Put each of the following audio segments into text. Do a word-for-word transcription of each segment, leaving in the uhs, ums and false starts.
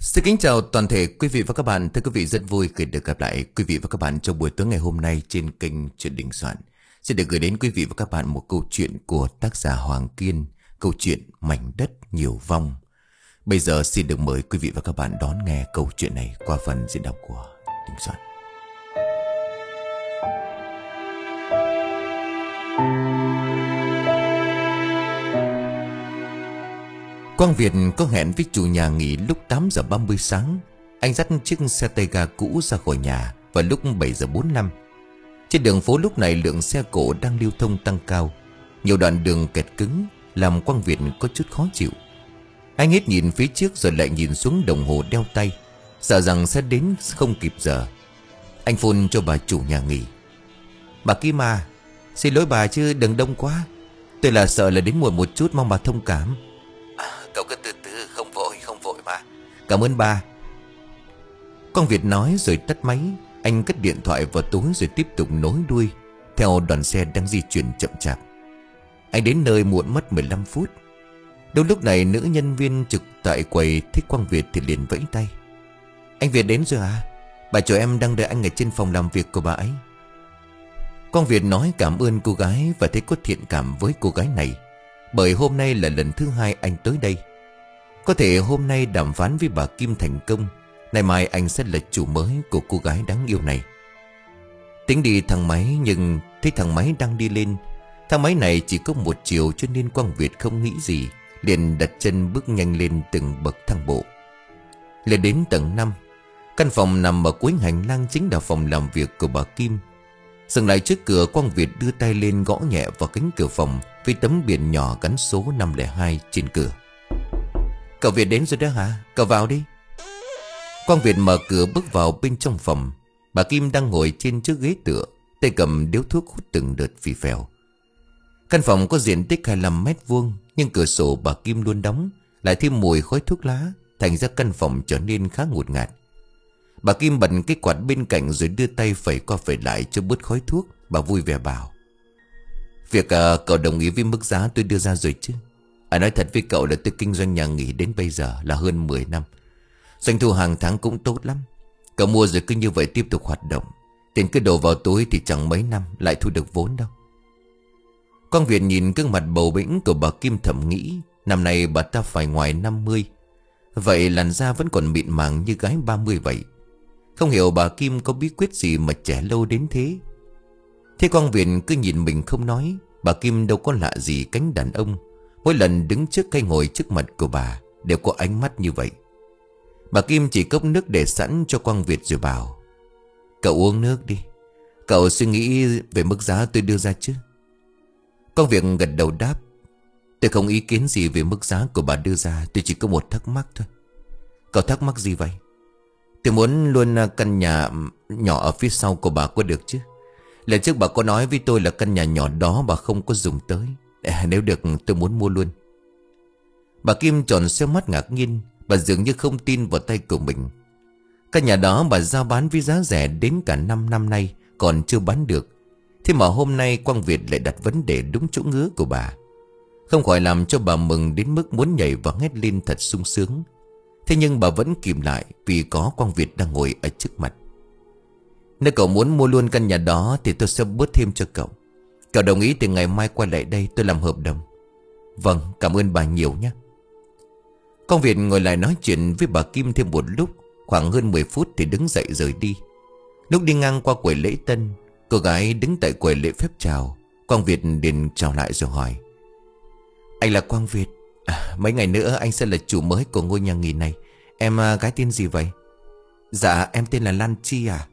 Xin kính chào toàn thể quý vị và các bạn. Thưa quý vị, rất vui khi được gặp lại quý vị và các bạn trong buổi tối ngày hôm nay trên kênh Chuyện Đình Soạn. Xin được gửi đến quý vị và các bạn một câu chuyện của tác giả Hoàng Kiên, câu chuyện Mảnh Đất Nhiều Vong. Bây giờ xin được mời quý vị và các bạn đón nghe câu chuyện này qua phần diễn đọc của Đình Soạn. Quang Việt có hẹn với chủ nhà nghỉ lúc tám giờ ba mươi sáng. Anh dắt chiếc xe tay ga cũ ra khỏi nhà vào lúc bảy giờ bốn mươi lăm. Trên đường phố lúc này lượng xe cộ đang lưu thông tăng cao. Nhiều đoạn đường kẹt cứng làm Quang Việt có chút khó chịu. Anh hết nhìn phía trước rồi lại nhìn xuống đồng hồ đeo tay, sợ rằng sẽ đến không kịp giờ. Anh phone cho bà chủ nhà nghỉ. Bà Kim à, xin lỗi bà chứ đừng đông quá. Tôi là sợ là đến muộn một chút, mong bà thông cảm. Cậu cứ từ từ, không vội, không vội mà. Cảm ơn bà. Quang Việt nói rồi tắt máy. Anh cất điện thoại vào túi rồi tiếp tục nối đuôi theo đoàn xe đang di chuyển chậm chạp. Anh đến nơi muộn mất mười lăm phút. Đúng lúc này nữ nhân viên trực tại quầy thấy Quang Việt thì liền vẫy tay. Anh Việt đến rồi à? Bà chủ em đang đợi anh ở trên phòng làm việc của bà ấy. Quang Việt nói cảm ơn cô gái và thấy có thiện cảm với cô gái này, bởi hôm nay là lần thứ hai anh tới đây. Có thể hôm nay đàm phán với bà Kim thành công, ngày mai anh sẽ là chủ mới của cô gái đáng yêu này. Tính đi thang máy nhưng thấy thang máy đang đi lên. Thang máy này chỉ có một chiều cho nên Quang Việt không nghĩ gì, liền đặt chân bước nhanh lên từng bậc thang bộ. Lên đến tầng năm, căn phòng nằm ở cuối hành lang chính là phòng làm việc của bà Kim. Dừng lại trước cửa, Quang Việt đưa tay lên gõ nhẹ vào cánh cửa phòng với tấm biển nhỏ gắn số năm không hai trên cửa. Cậu Việt đến rồi đó hả? Cậu vào đi. Quang Việt mở cửa bước vào bên trong phòng. Bà Kim đang ngồi trên chiếc ghế tựa, tay cầm điếu thuốc hút từng đợt phì phèo. Căn phòng có diện tích hai mươi lăm mét vuông, nhưng cửa sổ bà Kim luôn đóng, lại thêm mùi khói thuốc lá, thành ra căn phòng trở nên khá ngột ngạt. Bà Kim bật cái quạt bên cạnh rồi đưa tay phẩy qua phẩy lại cho bớt khói thuốc. Bà vui vẻ bảo: Việc à, cậu đồng ý với mức giá tôi đưa ra rồi chứ? À, nói thật với cậu là tôi kinh doanh nhà nghỉ đến bây giờ là hơn mười năm. Doanh thu hàng tháng cũng tốt lắm. Cậu mua rồi cứ như vậy tiếp tục hoạt động, tiền cứ đổ vào túi thì chẳng mấy năm lại thu được vốn đâu. Quang Việt nhìn gương mặt bầu bĩnh của bà Kim thầm nghĩ, năm nay bà ta phải ngoài năm mươi, vậy làn da vẫn còn mịn màng như gái ba mươi vậy. Không hiểu bà Kim có bí quyết gì mà trẻ lâu đến thế. Thế Quang Việt cứ nhìn mình không nói. Bà Kim đâu có lạ gì cánh đàn ông, mỗi lần đứng trước hay ngồi trước mặt của bà đều có ánh mắt như vậy. Bà Kim chỉ cốc nước để sẵn cho Quang Việt rồi bảo: Cậu uống nước đi. Cậu suy nghĩ về mức giá tôi đưa ra chứ? Quang Việt gật đầu đáp: Tôi không ý kiến gì về mức giá của bà đưa ra, tôi chỉ có một thắc mắc thôi. Cậu thắc mắc gì vậy? Tôi muốn luôn căn nhà nhỏ ở phía sau của bà có được chứ? Lần trước bà có nói với tôi là căn nhà nhỏ đó bà không có dùng tới. Nếu được tôi muốn mua luôn. Bà Kim tròn xoe mắt ngạc nhiên. Bà dường như không tin vào tay của mình. Căn nhà đó bà giao bán với giá rẻ đến cả năm năm nay còn chưa bán được. Thế mà hôm nay Quang Việt lại đặt vấn đề đúng chỗ ngứa của bà. Không khỏi làm cho bà mừng đến mức muốn nhảy và hét lên thật sung sướng. Thế nhưng bà vẫn kìm lại vì có Quang Việt đang ngồi ở trước mặt. Nếu cậu muốn mua luôn căn nhà đó thì tôi sẽ bớt thêm cho cậu. Cậu đồng ý thì ngày mai quay lại đây tôi làm hợp đồng. Vâng, cảm ơn bà nhiều nhé. Quang Việt ngồi lại nói chuyện với bà Kim thêm một lúc, khoảng hơn mười phút thì đứng dậy rời đi. Lúc đi ngang qua quầy lễ tân, cô gái đứng tại quầy lễ phép chào. Quang Việt liền chào lại rồi hỏi: Anh là Quang Việt à, mấy ngày nữa anh sẽ là chủ mới của ngôi nhà nghỉ này. Em à, gái tên gì vậy? Dạ em tên là Lan Chi à.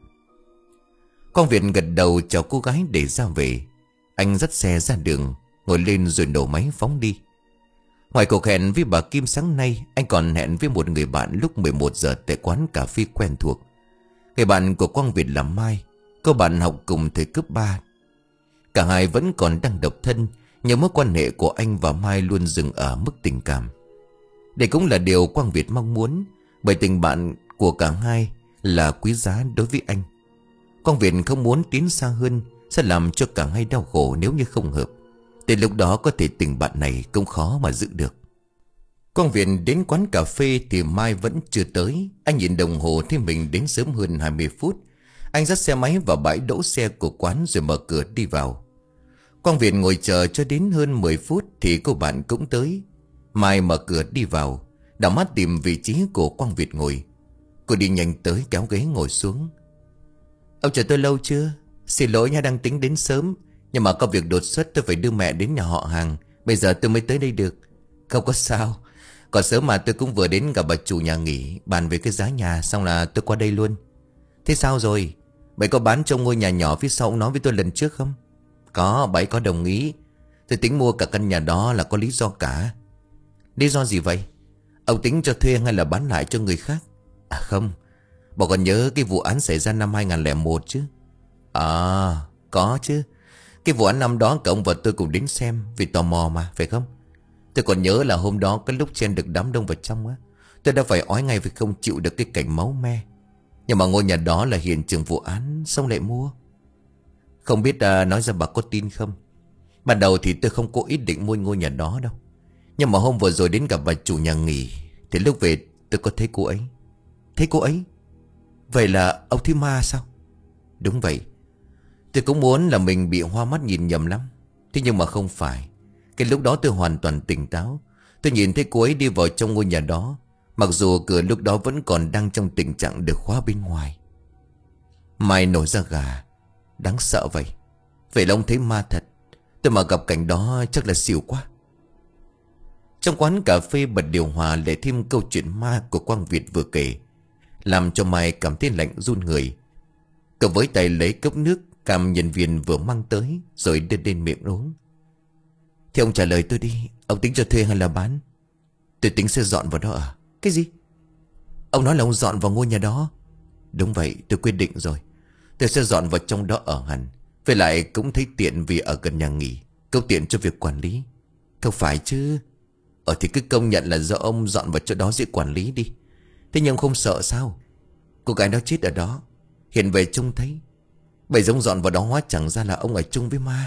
Quang Việt gật đầu chào cô gái để ra về. Anh dắt xe ra đường, ngồi lên rồi nổ máy phóng đi. Ngoài cuộc hẹn với bà Kim sáng nay, anh còn hẹn với một người bạn lúc mười một giờ tại quán cà phê quen thuộc. Người bạn của Quang Việt là Mai, cô bạn học cùng thời cấp ba. Cả hai vẫn còn đang độc thân, nhưng mối quan hệ của anh và Mai luôn dừng ở mức tình cảm. Đây cũng là điều Quang Việt mong muốn, bởi tình bạn của cả hai là quý giá đối với anh. Quang Việt không muốn tiến xa hơn sẽ làm cho cả hai đau khổ nếu như không hợp. Từ lúc đó có thể tình bạn này cũng khó mà giữ được. Quang Việt đến quán cà phê thì Mai vẫn chưa tới. Anh nhìn đồng hồ thấy mình đến sớm hơn hai mươi phút. Anh dắt xe máy vào bãi đỗ xe của quán rồi mở cửa đi vào. Quang Việt ngồi chờ cho đến hơn mười phút thì cô bạn cũng tới. Mai mở cửa đi vào, đảo mắt tìm vị trí của Quang Việt ngồi. Cô đi nhanh tới kéo ghế ngồi xuống. Ông chờ tôi lâu chưa? Xin lỗi nha, đang tính đến sớm, nhưng mà có việc đột xuất tôi phải đưa mẹ đến nhà họ hàng. Bây giờ tôi mới tới đây được. Không có sao, còn sớm mà tôi cũng vừa đến gặp bà chủ nhà nghỉ, bàn về cái giá nhà xong là tôi qua đây luôn. Thế sao rồi? Bà có bán trong ngôi nhà nhỏ phía sau ông nói với tôi lần trước không? Có, bà ấy có đồng ý. Tôi tính mua cả căn nhà đó là có lý do cả. Lý do gì vậy? Ông tính cho thuê hay là bán lại cho người khác? À không, bà còn nhớ cái vụ án xảy ra năm hai không không một chứ? À, có chứ. Cái vụ án năm đó cả ông và tôi cùng đến xem vì tò mò mà, phải không? Tôi còn nhớ là hôm đó cái lúc chen được đám đông vào trong á, tôi đã phải ói ngay vì không chịu được cái cảnh máu me. Nhưng mà ngôi nhà đó là hiện trường vụ án, xong lại mua. Không biết à, nói ra bà có tin không? Ban đầu thì tôi không có ý định mua ngôi nhà đó đâu. Nhưng mà hôm vừa rồi đến gặp bà chủ nhà nghỉ thì lúc về tôi có thấy cô ấy. Thấy cô ấy? Vậy là ông thấy ma sao? Đúng vậy. Tôi cũng muốn là mình bị hoa mắt nhìn nhầm lắm. Thế nhưng mà không phải. Cái lúc đó tôi hoàn toàn tỉnh táo. Tôi nhìn thấy cô ấy đi vào trong ngôi nhà đó. Mặc dù cửa lúc đó vẫn còn đang trong tình trạng được khóa bên ngoài. Mai nổi da gà. Đáng sợ vậy. Vậy là ông thấy ma thật. Tôi mà gặp cảnh đó chắc là xỉu quá. Trong quán cà phê bật điều hòa lại thêm câu chuyện ma của Quang Việt vừa kể, làm cho Mai cảm thấy lạnh run người. Cậu với tay lấy cốc nước cam nhân viên vừa mang tới rồi đưa lên miệng uống. Thì ông trả lời tôi đi, ông tính cho thuê hay là bán? Tôi tính sẽ dọn vào đó à? Cái gì? Ông nói là ông dọn vào ngôi nhà đó? Đúng vậy, tôi quyết định rồi. Tôi sẽ dọn vào trong đó ở hẳn. Với lại cũng thấy tiện vì ở gần nhà nghỉ, cũng tiện cho việc quản lý. Không phải chứ. Ờ thì cứ công nhận là do ông dọn vào chỗ đó dễ quản lý đi. Thế nhưng không sợ sao? Cô gái đó chết ở đó, hiện về trông thấy. Bây giờ ông dọn vào đó hóa chẳng ra là ông ở chung với ma.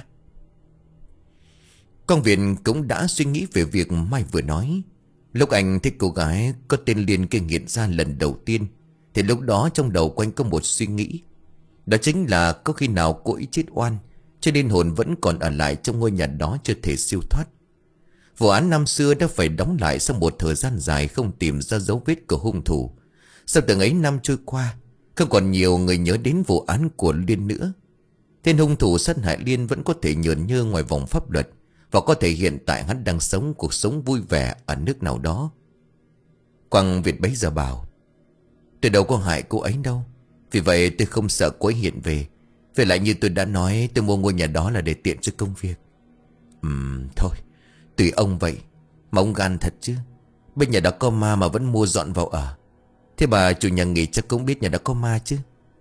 Quang Việt cũng đã suy nghĩ về việc Mai vừa nói. Lúc anh thấy cô gái có tên Liên kia hiện ra lần đầu tiên thì lúc đó trong đầu của anh có một suy nghĩ. Đó chính là có khi nào cô ấy chết oan, cho nên hồn vẫn còn ở lại trong ngôi nhà đó chưa thể siêu thoát. Vụ án năm xưa đã phải đóng lại sau một thời gian dài không tìm ra dấu vết của hung thủ. Sau từng ấy năm trôi qua, không còn nhiều người nhớ đến vụ án của Liên nữa. Tên hung thủ sát hại Liên vẫn có thể nhờn nhơ ngoài vòng pháp luật, và có thể hiện tại hắn đang sống cuộc sống vui vẻ ở nước nào đó. Quang Việt bấy giờ bảo, tôi đâu có hại cô ấy đâu, vì vậy tôi không sợ cô ấy hiện về. Về lại như tôi đã nói, tôi mua ngôi nhà đó là để tiện cho công việc. Ừm thôi, tùy ông vậy. Mà ông gan thật chứ. Bên nhà đó có ma mà vẫn mua dọn vào ở. Thế bà chủ nhà nghỉ chắc cũng biết nhà đó có ma chứ.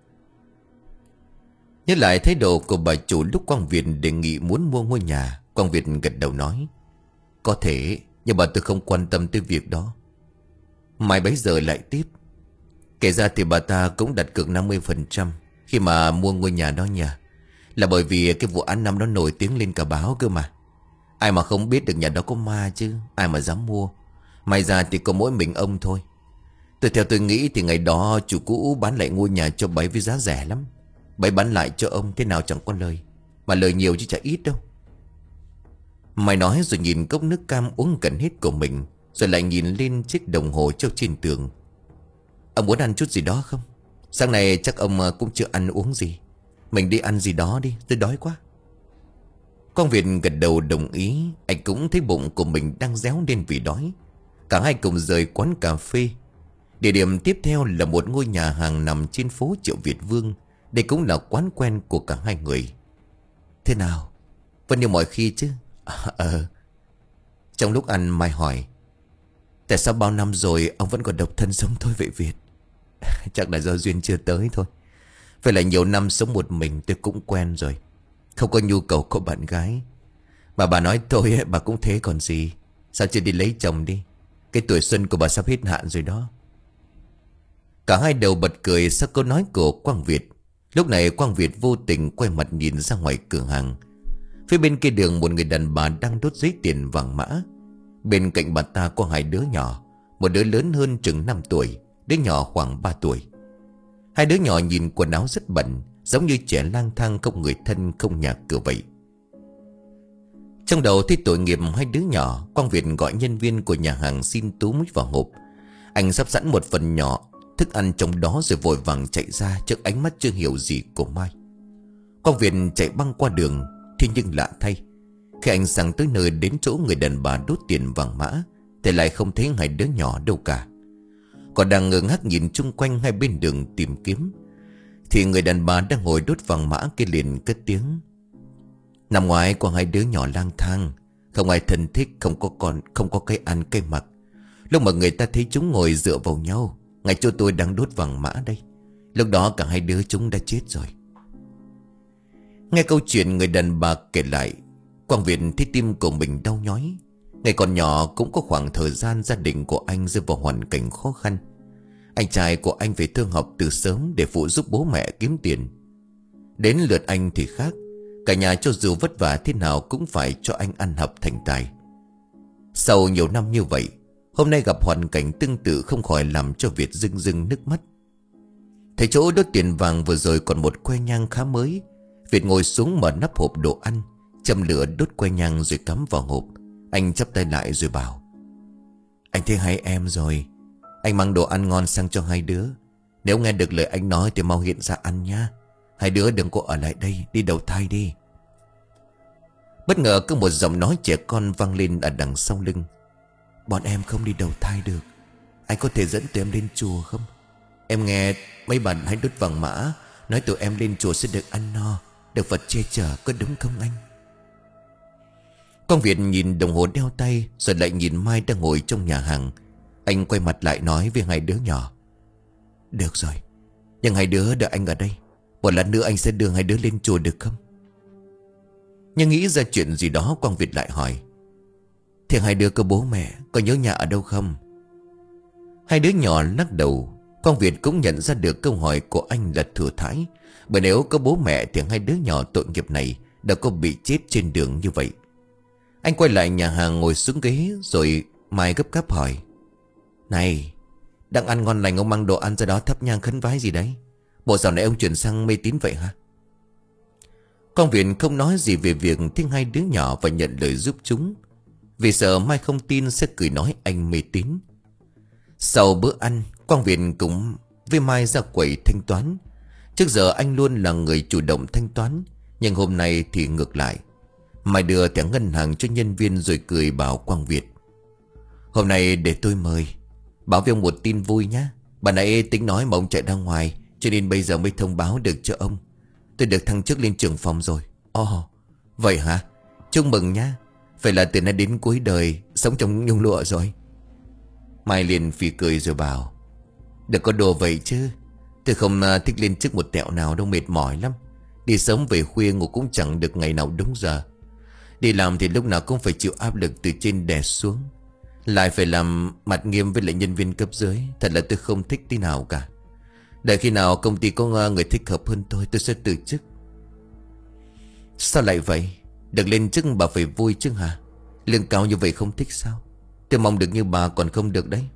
Nhớ lại thái độ của bà chủ lúc Quang Việt đề nghị muốn mua ngôi nhà, Quang Việt gật đầu nói, có thể, nhưng mà tôi không quan tâm tới việc đó. Mai bấy giờ lại tiếp, kể ra thì bà ta cũng đặt cược năm mươi phần trăm khi mà mua ngôi nhà đó nha. Là bởi vì cái vụ án năm đó nổi tiếng lên cả báo cơ mà. Ai mà không biết được nhà đó có ma chứ, ai mà dám mua. May ra thì có mỗi mình ông thôi. Tôi theo tôi nghĩ thì ngày đó chủ cũ bán lại ngôi nhà cho bấy với giá rẻ lắm. Bấy bán lại cho ông thế nào chẳng có lời, mà lời nhiều chứ chả ít đâu. Mày nói rồi nhìn cốc nước cam uống gần hết của mình, rồi lại nhìn lên chiếc đồng hồ treo trên tường. Ông muốn ăn chút gì đó không? Sáng nay chắc ông cũng chưa ăn uống gì. Mình đi ăn gì đó đi, tôi đói quá. Quang Việt gật đầu đồng ý. Anh cũng thấy bụng của mình đang réo lên vì đói. Cả hai cùng rời quán cà phê. Địa điểm tiếp theo là một ngôi nhà hàng nằm trên phố Triệu Việt Vương. Đây cũng là quán quen của cả hai người. Thế nào? Vẫn như mọi khi chứ? À, ờ Trong lúc ăn Mai hỏi, tại sao bao năm rồi ông vẫn còn độc thân sống thôi vậy Việt? Chắc là do duyên chưa tới thôi. Phải là nhiều năm sống một mình tôi cũng quen rồi, không có nhu cầu có bạn gái. Mà bà nói tôi ấy, bà cũng thế còn gì. Sao chưa đi lấy chồng đi? Cái tuổi xuân của bà sắp hết hạn rồi đó. Cả hai đều bật cười sau câu nói của Quang Việt. Lúc này Quang Việt vô tình quay mặt nhìn ra ngoài cửa hàng. Phía bên kia đường một người đàn bà đang đốt giấy tiền vàng mã. Bên cạnh bà ta có hai đứa nhỏ. Một đứa lớn hơn chừng năm tuổi, đứa nhỏ khoảng ba tuổi. Hai đứa nhỏ nhìn quần áo rất bẩn, giống như trẻ lang thang không người thân không nhà cửa vậy. Trong đầu thấy tội nghiệp hai đứa nhỏ, Quang Việt gọi nhân viên của nhà hàng xin tú mít vào hộp. Anh sắp sẵn một phần nhỏ thức ăn trong đó rồi vội vàng chạy ra trước ánh mắt chưa hiểu gì của Mai. Quang Việt chạy băng qua đường. Thế nhưng lạ thay, khi anh sang tới nơi đến chỗ người đàn bà đốt tiền vàng mã thì lại không thấy hai đứa nhỏ đâu cả. Còn đang ngơ ngác nhìn chung quanh hai bên đường tìm kiếm, thì người đàn bà đang ngồi đốt vàng mã kia liền cất tiếng: "Năm ngoái có hai đứa nhỏ lang thang, không ai thân thích, không có con, không có cái ăn cái mặc. Lúc mà người ta thấy chúng ngồi dựa vào nhau ngay chỗ tôi đang đốt vàng mã đây, lúc đó cả hai đứa chúng đã chết rồi." Nghe câu chuyện người đàn bà kể lại, Quang Việt thấy tim của mình đau nhói. Ngày còn nhỏ cũng có khoảng thời gian gia đình của anh rơi vào hoàn cảnh khó khăn. Anh trai của anh phải thương học từ sớm để phụ giúp bố mẹ kiếm tiền. Đến lượt anh thì khác, cả nhà cho dù vất vả thế nào cũng phải cho anh ăn học thành tài. Sau nhiều năm như vậy, hôm nay gặp hoàn cảnh tương tự không khỏi làm cho Việt rưng rưng nước mắt. Thấy chỗ đốt tiền vàng vừa rồi còn một que nhang khá mới, Việt ngồi xuống mở nắp hộp đồ ăn, châm lửa đốt que nhang rồi cắm vào hộp. Anh chắp tay lại rồi bảo: "Anh thấy hai em rồi, anh mang đồ ăn ngon sang cho hai đứa. Nếu nghe được lời anh nói thì mau hiện ra ăn nha. Hai đứa đừng có ở lại đây, đi đầu thai đi." Bất ngờ có một giọng nói trẻ con vang lên ở đằng sau lưng: "Bọn em không đi đầu thai được. Anh có thể dẫn tụi em lên chùa không? Em nghe mấy bạn hãy đốt vàng mã nói tụi em lên chùa sẽ được ăn no, được Phật che chở, có đúng không anh?" Con Việt nhìn đồng hồ đeo tay rồi lại nhìn Mai đang ngồi trong nhà hàng. Anh quay mặt lại nói với hai đứa nhỏ: "Được rồi, nhưng hai đứa đợi anh ở đây. Một lần nữa anh sẽ đưa hai đứa lên chùa được không?" Nhưng nghĩ ra chuyện gì đó, Quang Việt lại hỏi: "Thì hai đứa có bố mẹ, có nhớ nhà ở đâu không?" Hai đứa nhỏ lắc đầu. Quang Việt cũng nhận ra được câu hỏi của anh là thừa thãi, bởi nếu có bố mẹ thì hai đứa nhỏ tội nghiệp này đã có bị chết trên đường như vậy. Anh quay lại nhà hàng ngồi xuống ghế rồi Mai gấp gáp hỏi: "Này, đang ăn ngon lành ông mang đồ ăn ra đó thắp nhang khấn vái gì đấy? Bộ dạo này ông chuyển sang mê tín vậy hả?" Quang Việt không nói gì về việc thích hai đứa nhỏ và nhận lời giúp chúng, vì sợ Mai không tin sẽ cười nói anh mê tín. Sau bữa ăn, Quang Việt cũng với Mai ra quầy thanh toán. Trước giờ anh luôn là người chủ động thanh toán, nhưng hôm nay thì ngược lại. Mai đưa thẻ ngân hàng cho nhân viên rồi cười bảo Quang Việt: "Hôm nay để tôi mời. Báo với ông một tin vui nhé. Bà nãy tính nói mà ông chạy ra ngoài, cho nên bây giờ mới thông báo được cho ông. Tôi được thăng chức lên trưởng phòng rồi." "Ồ, vậy hả? Chúc mừng nhá. Vậy là từ nay đến cuối đời sống trong nhung lụa rồi." Mai liền phì cười rồi bảo: "Đừng có đồ vậy chứ. Tôi không thích lên chức một tẹo nào đâu, mệt mỏi lắm. Đi sớm về khuya ngủ cũng chẳng được ngày nào đúng giờ. Đi làm thì lúc nào cũng phải chịu áp lực từ trên đè xuống, lại phải làm mặt nghiêm với lại nhân viên cấp dưới. Thật là tôi không thích tí nào cả. Đợi khi nào công ty có người thích hợp hơn tôi Tôi sẽ từ chức." "Sao lại vậy? Được lên chức bà phải vui chứ hả? Lương cao như vậy không thích sao? Tôi mong được như bà còn không được đấy."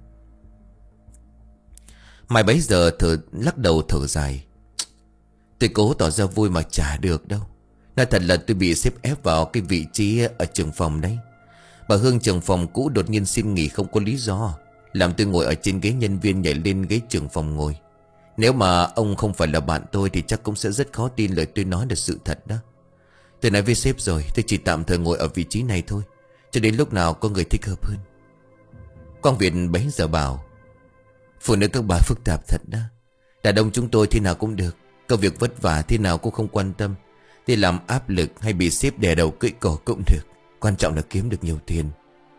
Mai bấy giờ thở lắc đầu thở dài: "Tôi cố tỏ ra vui mà chả được đâu. Nói thật là tôi bị xếp ép vào cái vị trí ở trưởng phòng đấy. Bà Hương trưởng phòng cũ đột nhiên xin nghỉ không có lý do, làm tôi ngồi ở trên ghế nhân viên nhảy lên ghế trưởng phòng ngồi. Nếu mà ông không phải là bạn tôi thì chắc cũng sẽ rất khó tin lời tôi nói là sự thật đó. Tôi nói với sếp rồi, tôi chỉ tạm thời ngồi ở vị trí này thôi, cho đến lúc nào có người thích hợp hơn." Quang Việt bấy giờ bảo: "Phụ nữ các bà phức tạp thật đó. Đàn ông chúng tôi thế nào cũng được, công việc vất vả thế nào cũng không quan tâm. Đi làm áp lực hay bị sếp đè đầu cưỡi cổ cũng được, quan trọng là kiếm được nhiều tiền."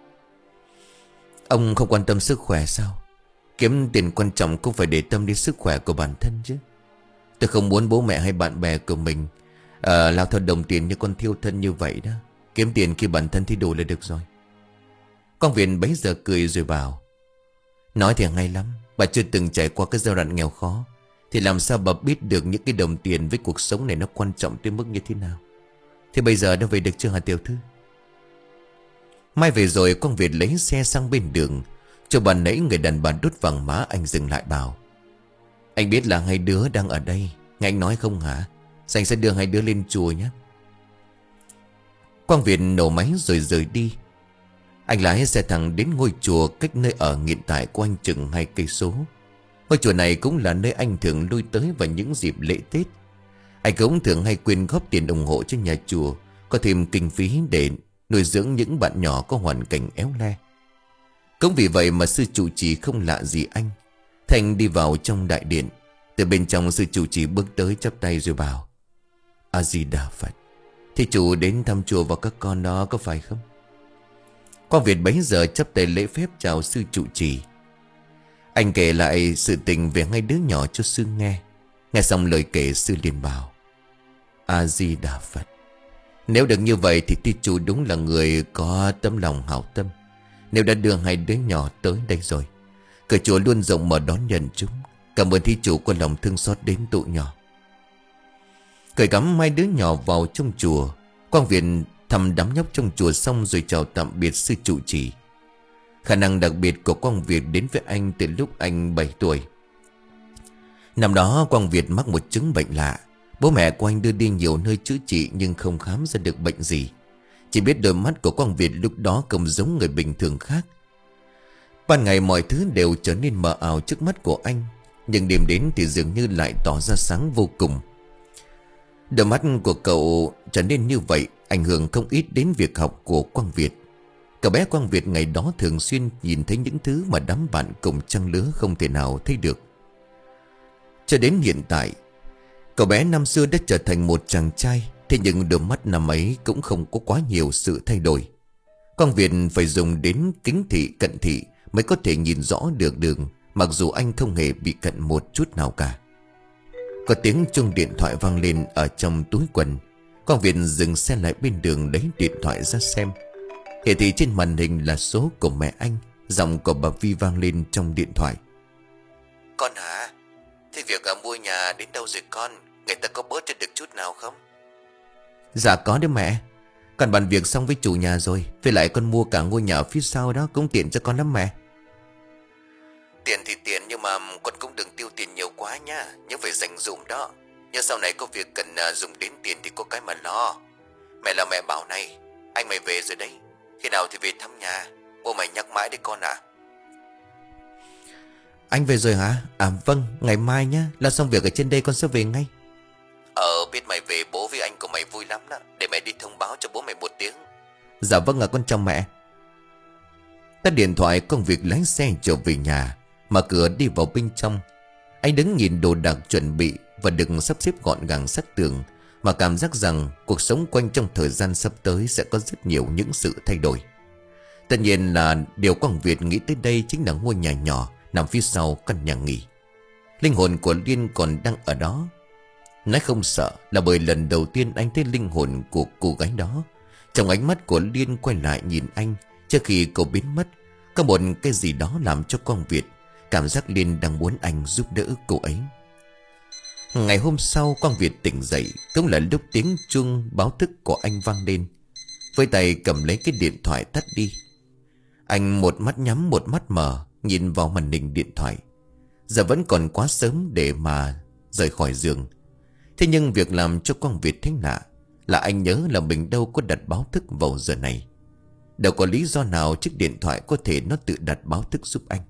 "Ông không quan tâm sức khỏe sao? Kiếm tiền quan trọng cũng phải để tâm đến sức khỏe của bản thân chứ. Tôi không muốn bố mẹ hay bạn bè của mình uh, lao theo đồng tiền như con thiêu thân như vậy đó. Kiếm tiền khi bản thân thì đủ là được rồi." Quang Việt bấy giờ cười rồi bảo: "Nói thì hay lắm. Bà chưa từng trải qua cái giai đoạn nghèo khó, thì làm sao bà biết được những cái đồng tiền với cuộc sống này nó quan trọng tới mức như thế nào. Thế bây giờ đã về được chưa hả tiểu thư?" Mai về rồi Quang Việt lấy xe sang bên đường. Cho bà nãy người đàn bà đút vàng má, anh dừng lại bảo: Anh biết là hai đứa đang ở đây, nghe anh nói không hả? Anh sẽ đưa hai đứa lên chùa nhé. Quang Việt nổ máy rồi rời đi. Anh lái xe thẳng đến ngôi chùa cách nơi ở hiện tại của anh chừng hai cây số. Ngôi chùa này cũng là nơi anh thường lui tới vào những dịp lễ Tết. Anh cũng thường hay quyên góp tiền ủng hộ cho nhà chùa, có thêm kinh phí để nuôi dưỡng những bạn nhỏ có hoàn cảnh éo le. Cũng vì vậy mà sư trụ trì không lạ gì anh. Thành đi vào trong đại điện. Từ bên trong sư trụ trì bước tới chắp tay rồi bảo: A Di Đà Phật. Thì chủ đến thăm chùa và các con đó có phải không? Quang Việt bấy giờ chắp tay lễ phép chào sư trụ trì. Anh kể lại sự tình về hai đứa nhỏ cho sư nghe. Nghe xong lời kể, sư liền bảo: A Di Đà Phật. Nếu được như vậy thì thí chủ đúng là người có tấm lòng hảo tâm. Nếu đã đưa hai đứa nhỏ tới đây rồi, cửa chùa luôn rộng mở đón nhận chúng. Cảm ơn thí chủ có lòng thương xót đến tụi nhỏ. Cởi cắm hai đứa nhỏ vào trong chùa, Quang Việt thăm đám nhóc trong chùa xong rồi chào tạm biệt sư trụ trì. Khả năng đặc biệt của Quang Việt đến với anh từ lúc anh bảy tuổi. Năm đó Quang Việt mắc một chứng bệnh lạ. Bố mẹ của anh đưa đi nhiều nơi chữa trị nhưng không khám ra được bệnh gì. Chỉ biết đôi mắt của Quang Việt lúc đó không giống người bình thường khác. Ban ngày mọi thứ đều trở nên mờ ảo trước mắt của anh, nhưng đêm đến thì dường như lại tỏ ra sáng vô cùng. Đôi mắt của cậu trở nên như vậy ảnh hưởng không ít đến việc học của Quang Việt. Cậu bé Quang Việt ngày đó thường xuyên nhìn thấy những thứ mà đám bạn cùng trang lứa không thể nào thấy được. Cho đến hiện tại, cậu bé năm xưa đã trở thành một chàng trai. Thế nhưng đôi mắt năm ấy cũng không có quá nhiều sự thay đổi. Quang Việt phải dùng đến kính thị cận thị mới có thể nhìn rõ được đường, mặc dù anh không hề bị cận một chút nào cả. Có tiếng chuông điện thoại vang lên ở trong túi quần. Quang Việt dừng xe lại bên đường lấy điện thoại ra xem. Hiện thì trên màn hình là số của mẹ anh. Giọng của bà Vi vang lên trong điện thoại: Con hả? Thế việc ở mua nhà đến đâu rồi con? Người ta có bớt cho được chút nào không? Dạ có đấy mẹ. Con bàn việc xong với chủ nhà rồi. Với lại con mua cả ngôi nhà phía sau đó, cũng tiện cho con lắm mẹ. Tiền thì tiền, nhưng mà con cũng đừng tiêu tiền nhiều quá nhá. Nhớ phải dành dụm đó. Nhớ sau này có việc cần dùng đến tiền thì có cái mà lo. Mẹ là mẹ bảo này, anh mày về rồi đấy. Khi nào thì về thăm nhà? Bố mày nhắc mãi đấy con ạ. Anh về rồi hả? À vâng, ngày mai nhá. Làm xong việc ở trên đây con sẽ về ngay. Ờ, biết mày về bố với anh của mày vui lắm đó. Để mẹ đi thông báo cho bố mày một tiếng. Dạ vâng ạ, con chào mẹ. Tắt điện thoại, Quang Việt lái xe trở về nhà. Mở cửa đi vào bên trong. Anh đứng nhìn đồ đạc chuẩn bị và được sắp xếp gọn gàng sát tường, mà cảm giác rằng cuộc sống quanh trong thời gian sắp tới sẽ có rất nhiều những sự thay đổi. Tất nhiên là điều Quang Việt nghĩ tới đây chính là ngôi nhà nhỏ nằm phía sau căn nhà nghỉ. Linh hồn của Liên còn đang ở đó. Nói không sợ là bởi lần đầu tiên anh thấy linh hồn của cô gái đó. Trong ánh mắt của Liên quay lại nhìn anh trước khi cô biến mất, có một cái gì đó làm cho Quang Việt cảm giác Liên đang muốn anh giúp đỡ cô ấy. Ngày hôm sau, Quang Việt tỉnh dậy cũng là lúc tiếng chuông báo thức của anh vang lên. Với tay cầm lấy cái điện thoại tắt đi. Anh một mắt nhắm một mắt mở nhìn vào màn hình điện thoại. Giờ vẫn còn quá sớm để mà rời khỏi giường. Thế nhưng việc làm cho Quang Việt thấy lạ là anh nhớ là mình đâu có đặt báo thức vào giờ này. Đâu có lý do nào chiếc điện thoại có thể nó tự đặt báo thức giúp anh.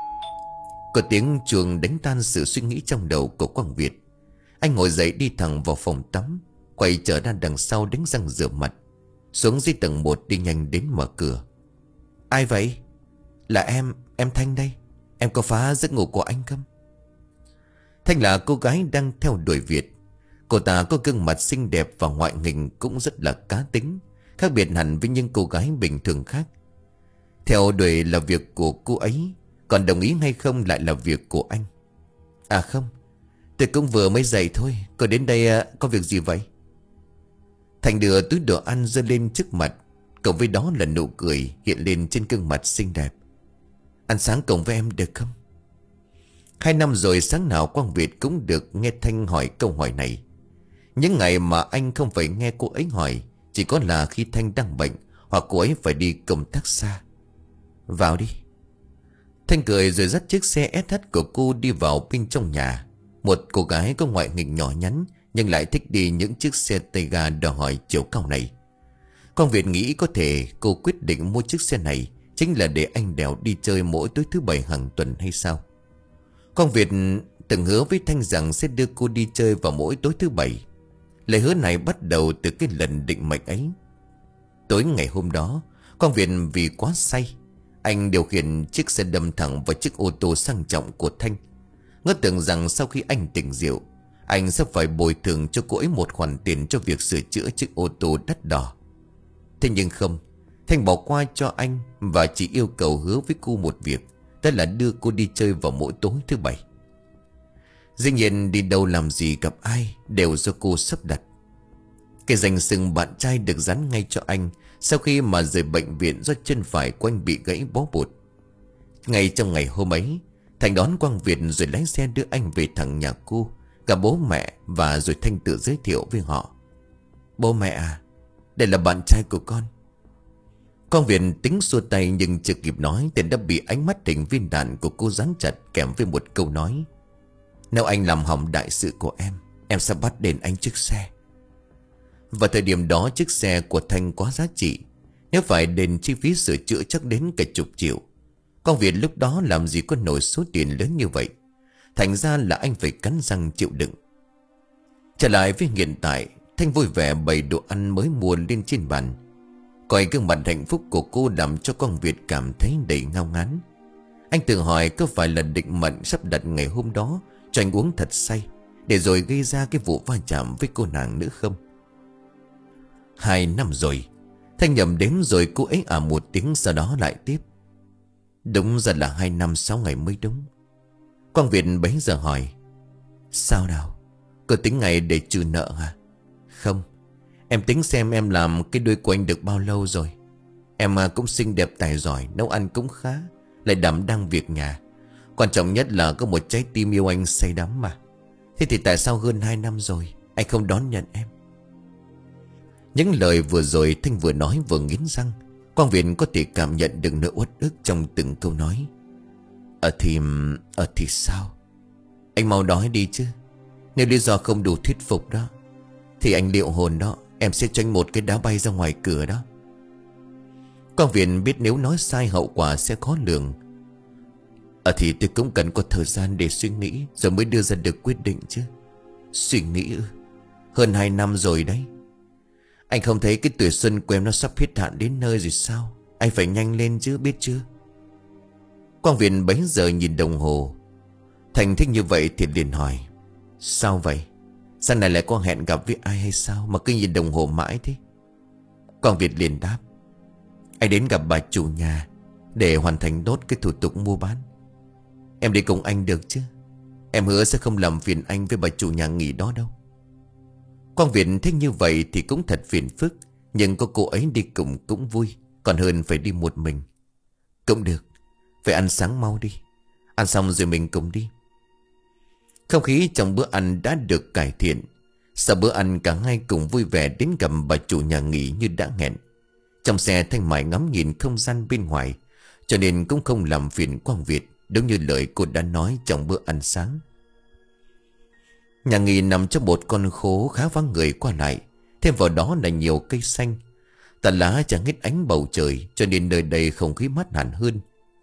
Có tiếng chuông đánh tan sự suy nghĩ trong đầu của Quang Việt. Anh ngồi dậy đi thẳng vào phòng tắm, quay trở ra đằng sau đánh răng rửa mặt, xuống dưới tầng một đi nhanh đến mở cửa. Ai vậy? Là em, em Thanh đây. Em có phá giấc ngủ của anh không? Thanh là cô gái đang theo đuổi Việt. Cô ta có gương mặt xinh đẹp và ngoại hình cũng rất là cá tính, khác biệt hẳn với những cô gái bình thường khác. Theo đuổi là việc của cô ấy, còn đồng ý hay không lại là việc của anh. À không, tôi cũng vừa mới dậy thôi. Cô đến đây có việc gì vậy? Thành đưa túi đồ ăn giơ lên trước mặt, cộng với đó là nụ cười hiện lên trên gương mặt xinh đẹp. Ăn sáng cùng với em được không? Hai năm rồi sáng nào Quang Việt cũng được nghe Thanh hỏi câu hỏi này. Những ngày mà anh không phải nghe cô ấy hỏi chỉ có là khi Thanh đang bệnh hoặc cô ấy phải đi công tác xa. Vào đi. Thanh cười rồi dắt chiếc xe ét hát của cô đi vào bên trong nhà. Một cô gái có ngoại hình nhỏ nhắn nhưng lại thích đi những chiếc xe tay ga đòi hỏi chiều cao này. Quang Việt nghĩ có thể cô quyết định mua chiếc xe này chính là để anh đèo đi chơi mỗi tối thứ bảy hàng tuần hay sao. Quang Việt từng hứa với Thanh rằng sẽ đưa cô đi chơi vào mỗi tối thứ bảy. Lời hứa này bắt đầu từ cái lần định mệnh ấy. Tối ngày hôm đó, Quang Việt vì quá say, anh điều khiển chiếc xe đâm thẳng vào chiếc ô tô sang trọng của Thanh, ngỡ tưởng rằng sau khi anh tỉnh rượu, anh sẽ phải bồi thường cho cô ấy một khoản tiền cho việc sửa chữa chiếc ô tô đắt đỏ. Thế nhưng không, Thanh bỏ qua cho anh và chỉ yêu cầu hứa với cô một việc, đó là đưa cô đi chơi vào mỗi tối thứ bảy. Dĩ nhiên đi đâu làm gì gặp ai đều do cô sắp đặt. Cái danh xưng bạn trai được dán ngay cho anh sau khi mà rời bệnh viện do chân phải của anh bị gãy bó bột. Ngay trong ngày hôm ấy, Thành đón Quang Việt rồi lái xe đưa anh về thẳng nhà cô, cả bố mẹ, và rồi Thanh tự giới thiệu với họ. Bố mẹ à, đây là bạn trai của con. Quang Việt tính xua tay nhưng chưa kịp nói thì đã bị ánh mắt hình viên đạn của cô dán chặt, kèm với một câu nói: nếu anh làm hỏng đại sự của em, em sẽ bắt đền anh chiếc xe. Và thời điểm đó chiếc xe của Thanh quá giá trị, nếu phải đền chi phí sửa chữa chắc đến cả chục triệu. Quang Việt lúc đó làm gì có nổi số tiền lớn như vậy, thành ra là anh phải cắn răng chịu đựng. Trở lại với hiện tại, Thanh vui vẻ bày đồ ăn mới mua lên trên bàn. Coi gương mặt hạnh phúc của cô làm cho Quang Việt cảm thấy đầy ngao ngán. Anh tự hỏi có phải là định mệnh sắp đặt ngày hôm đó cho anh uống thật say, để rồi gây ra cái vụ va chạm với cô nàng nữa không? Hai năm rồi. Thanh nhầm đếm rồi cô ấy à một tiếng, sau đó lại tiếp: đúng ra là hai năm sáu ngày mới đúng. Quang Việt bấy giờ hỏi: sao nào, cô tính ngày để trừ nợ hả? Không, em tính xem em làm cái đuôi của anh được bao lâu rồi. Em cũng xinh đẹp tài giỏi, nấu ăn cũng khá, lại đảm đang việc nhà. Quan trọng nhất là có một trái tim yêu anh say đắm mà. Thế thì tại sao hơn hai năm rồi anh không đón nhận em? Những lời vừa rồi Thanh vừa nói vừa nghiến răng. Quang Việt có thể cảm nhận được nỗi uất ức trong từng câu nói. Ờ thì... Ờ thì sao? Anh mau nói đi chứ. Nếu lý do không đủ thuyết phục đó thì anh liệu hồn đó, em sẽ cho anh một cái đá bay ra ngoài cửa đó. Quang Việt biết nếu nói sai hậu quả sẽ khó lường. Ờ thì tôi cũng cần có thời gian để suy nghĩ rồi mới đưa ra được quyết định chứ. Suy nghĩ ư? Hơn hai năm rồi đấy. Anh không thấy cái tuổi xuân của em nó sắp hết hạn đến nơi rồi sao? Anh phải nhanh lên chứ, biết chưa? Quang Việt bấy giờ nhìn đồng hồ. Thành thích như vậy thì liền hỏi: sao vậy? Sao này lại có hẹn gặp với ai hay sao mà cứ nhìn đồng hồ mãi thế? Quang Việt liền đáp: anh đến gặp bà chủ nhà để hoàn thành tốt cái thủ tục mua bán. Em đi cùng anh được chứ? Em hứa sẽ không làm phiền anh với bà chủ nhà nghỉ đó đâu. Quang Việt thích như vậy thì cũng thật phiền phức, nhưng có cô ấy đi cùng cũng vui, còn hơn phải đi một mình. Cũng được, phải ăn sáng mau đi. Ăn xong rồi mình cùng đi. Không khí trong bữa ăn đã được cải thiện. Sau bữa ăn cả hai cùng vui vẻ đến gặp bà chủ nhà nghỉ như đã hẹn. Trong xe Thanh mải ngắm nhìn không gian bên ngoài, cho nên cũng không làm phiền Quang Việt, đúng như lời cô đã nói trong bữa ăn sáng. Nhà nghỉ nằm trong một con phố khá vắng người qua lại, thêm vào đó là nhiều cây xanh, tàn lá chẳng hết ánh bầu trời, cho nên nơi đây không khí mát hẳn hơn.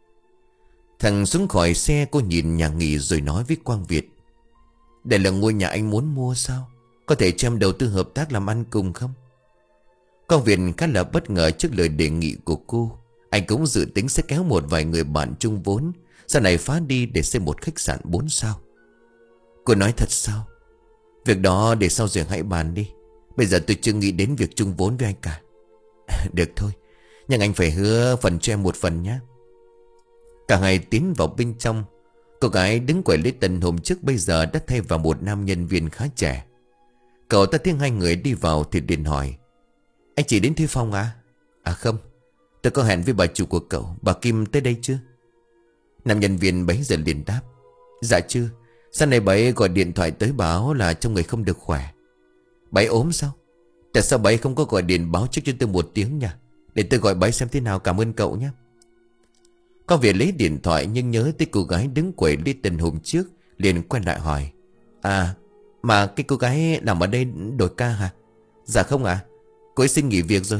Thằng xuống khỏi xe, cô nhìn nhà nghỉ rồi nói với Quang Việt: đây là ngôi nhà anh muốn mua sao? Có thể cho em đầu tư hợp tác làm ăn cùng không? Quang Việt khá là bất ngờ trước lời đề nghị của cô. Anh cũng dự tính sẽ kéo một vài người bạn chung vốn, sau này phá đi để xây một khách sạn bốn sao. Cô nói thật sao? Việc đó để sau rồi hãy bàn đi. Bây giờ tôi chưa nghĩ đến việc chung vốn với anh cả. Được thôi, nhưng anh phải hứa phần cho em một phần nhé. Cả hai tiến vào bên trong. Cô gái đứng quầy lễ tân hôm trước bây giờ đã thay vào một nam nhân viên khá trẻ. Cậu ta tiếng hai người đi vào thì liền hỏi: anh chỉ đến thuê phòng à? À không, tôi có hẹn với bà chủ của cậu, bà Kim tới đây chưa? Nam nhân viên bấy giờ liền đáp: dạ chưa. Sáng nay bà ấy gọi điện thoại tới báo là trong người không được khỏe. Bà ấy ốm sao? Tại sao bà ấy không có gọi điện báo trước cho tôi một tiếng nhỉ? Để tôi gọi bà ấy xem thế nào, cảm ơn cậu nhé. Con Việt lấy điện thoại nhưng nhớ tới cô gái đứng quầy lễ tân hôm trước, liền quay lại hỏi. À, mà cái cô gái làm ở đây đổi ca hả? Dạ không ạ, à? Cô ấy xin nghỉ việc rồi.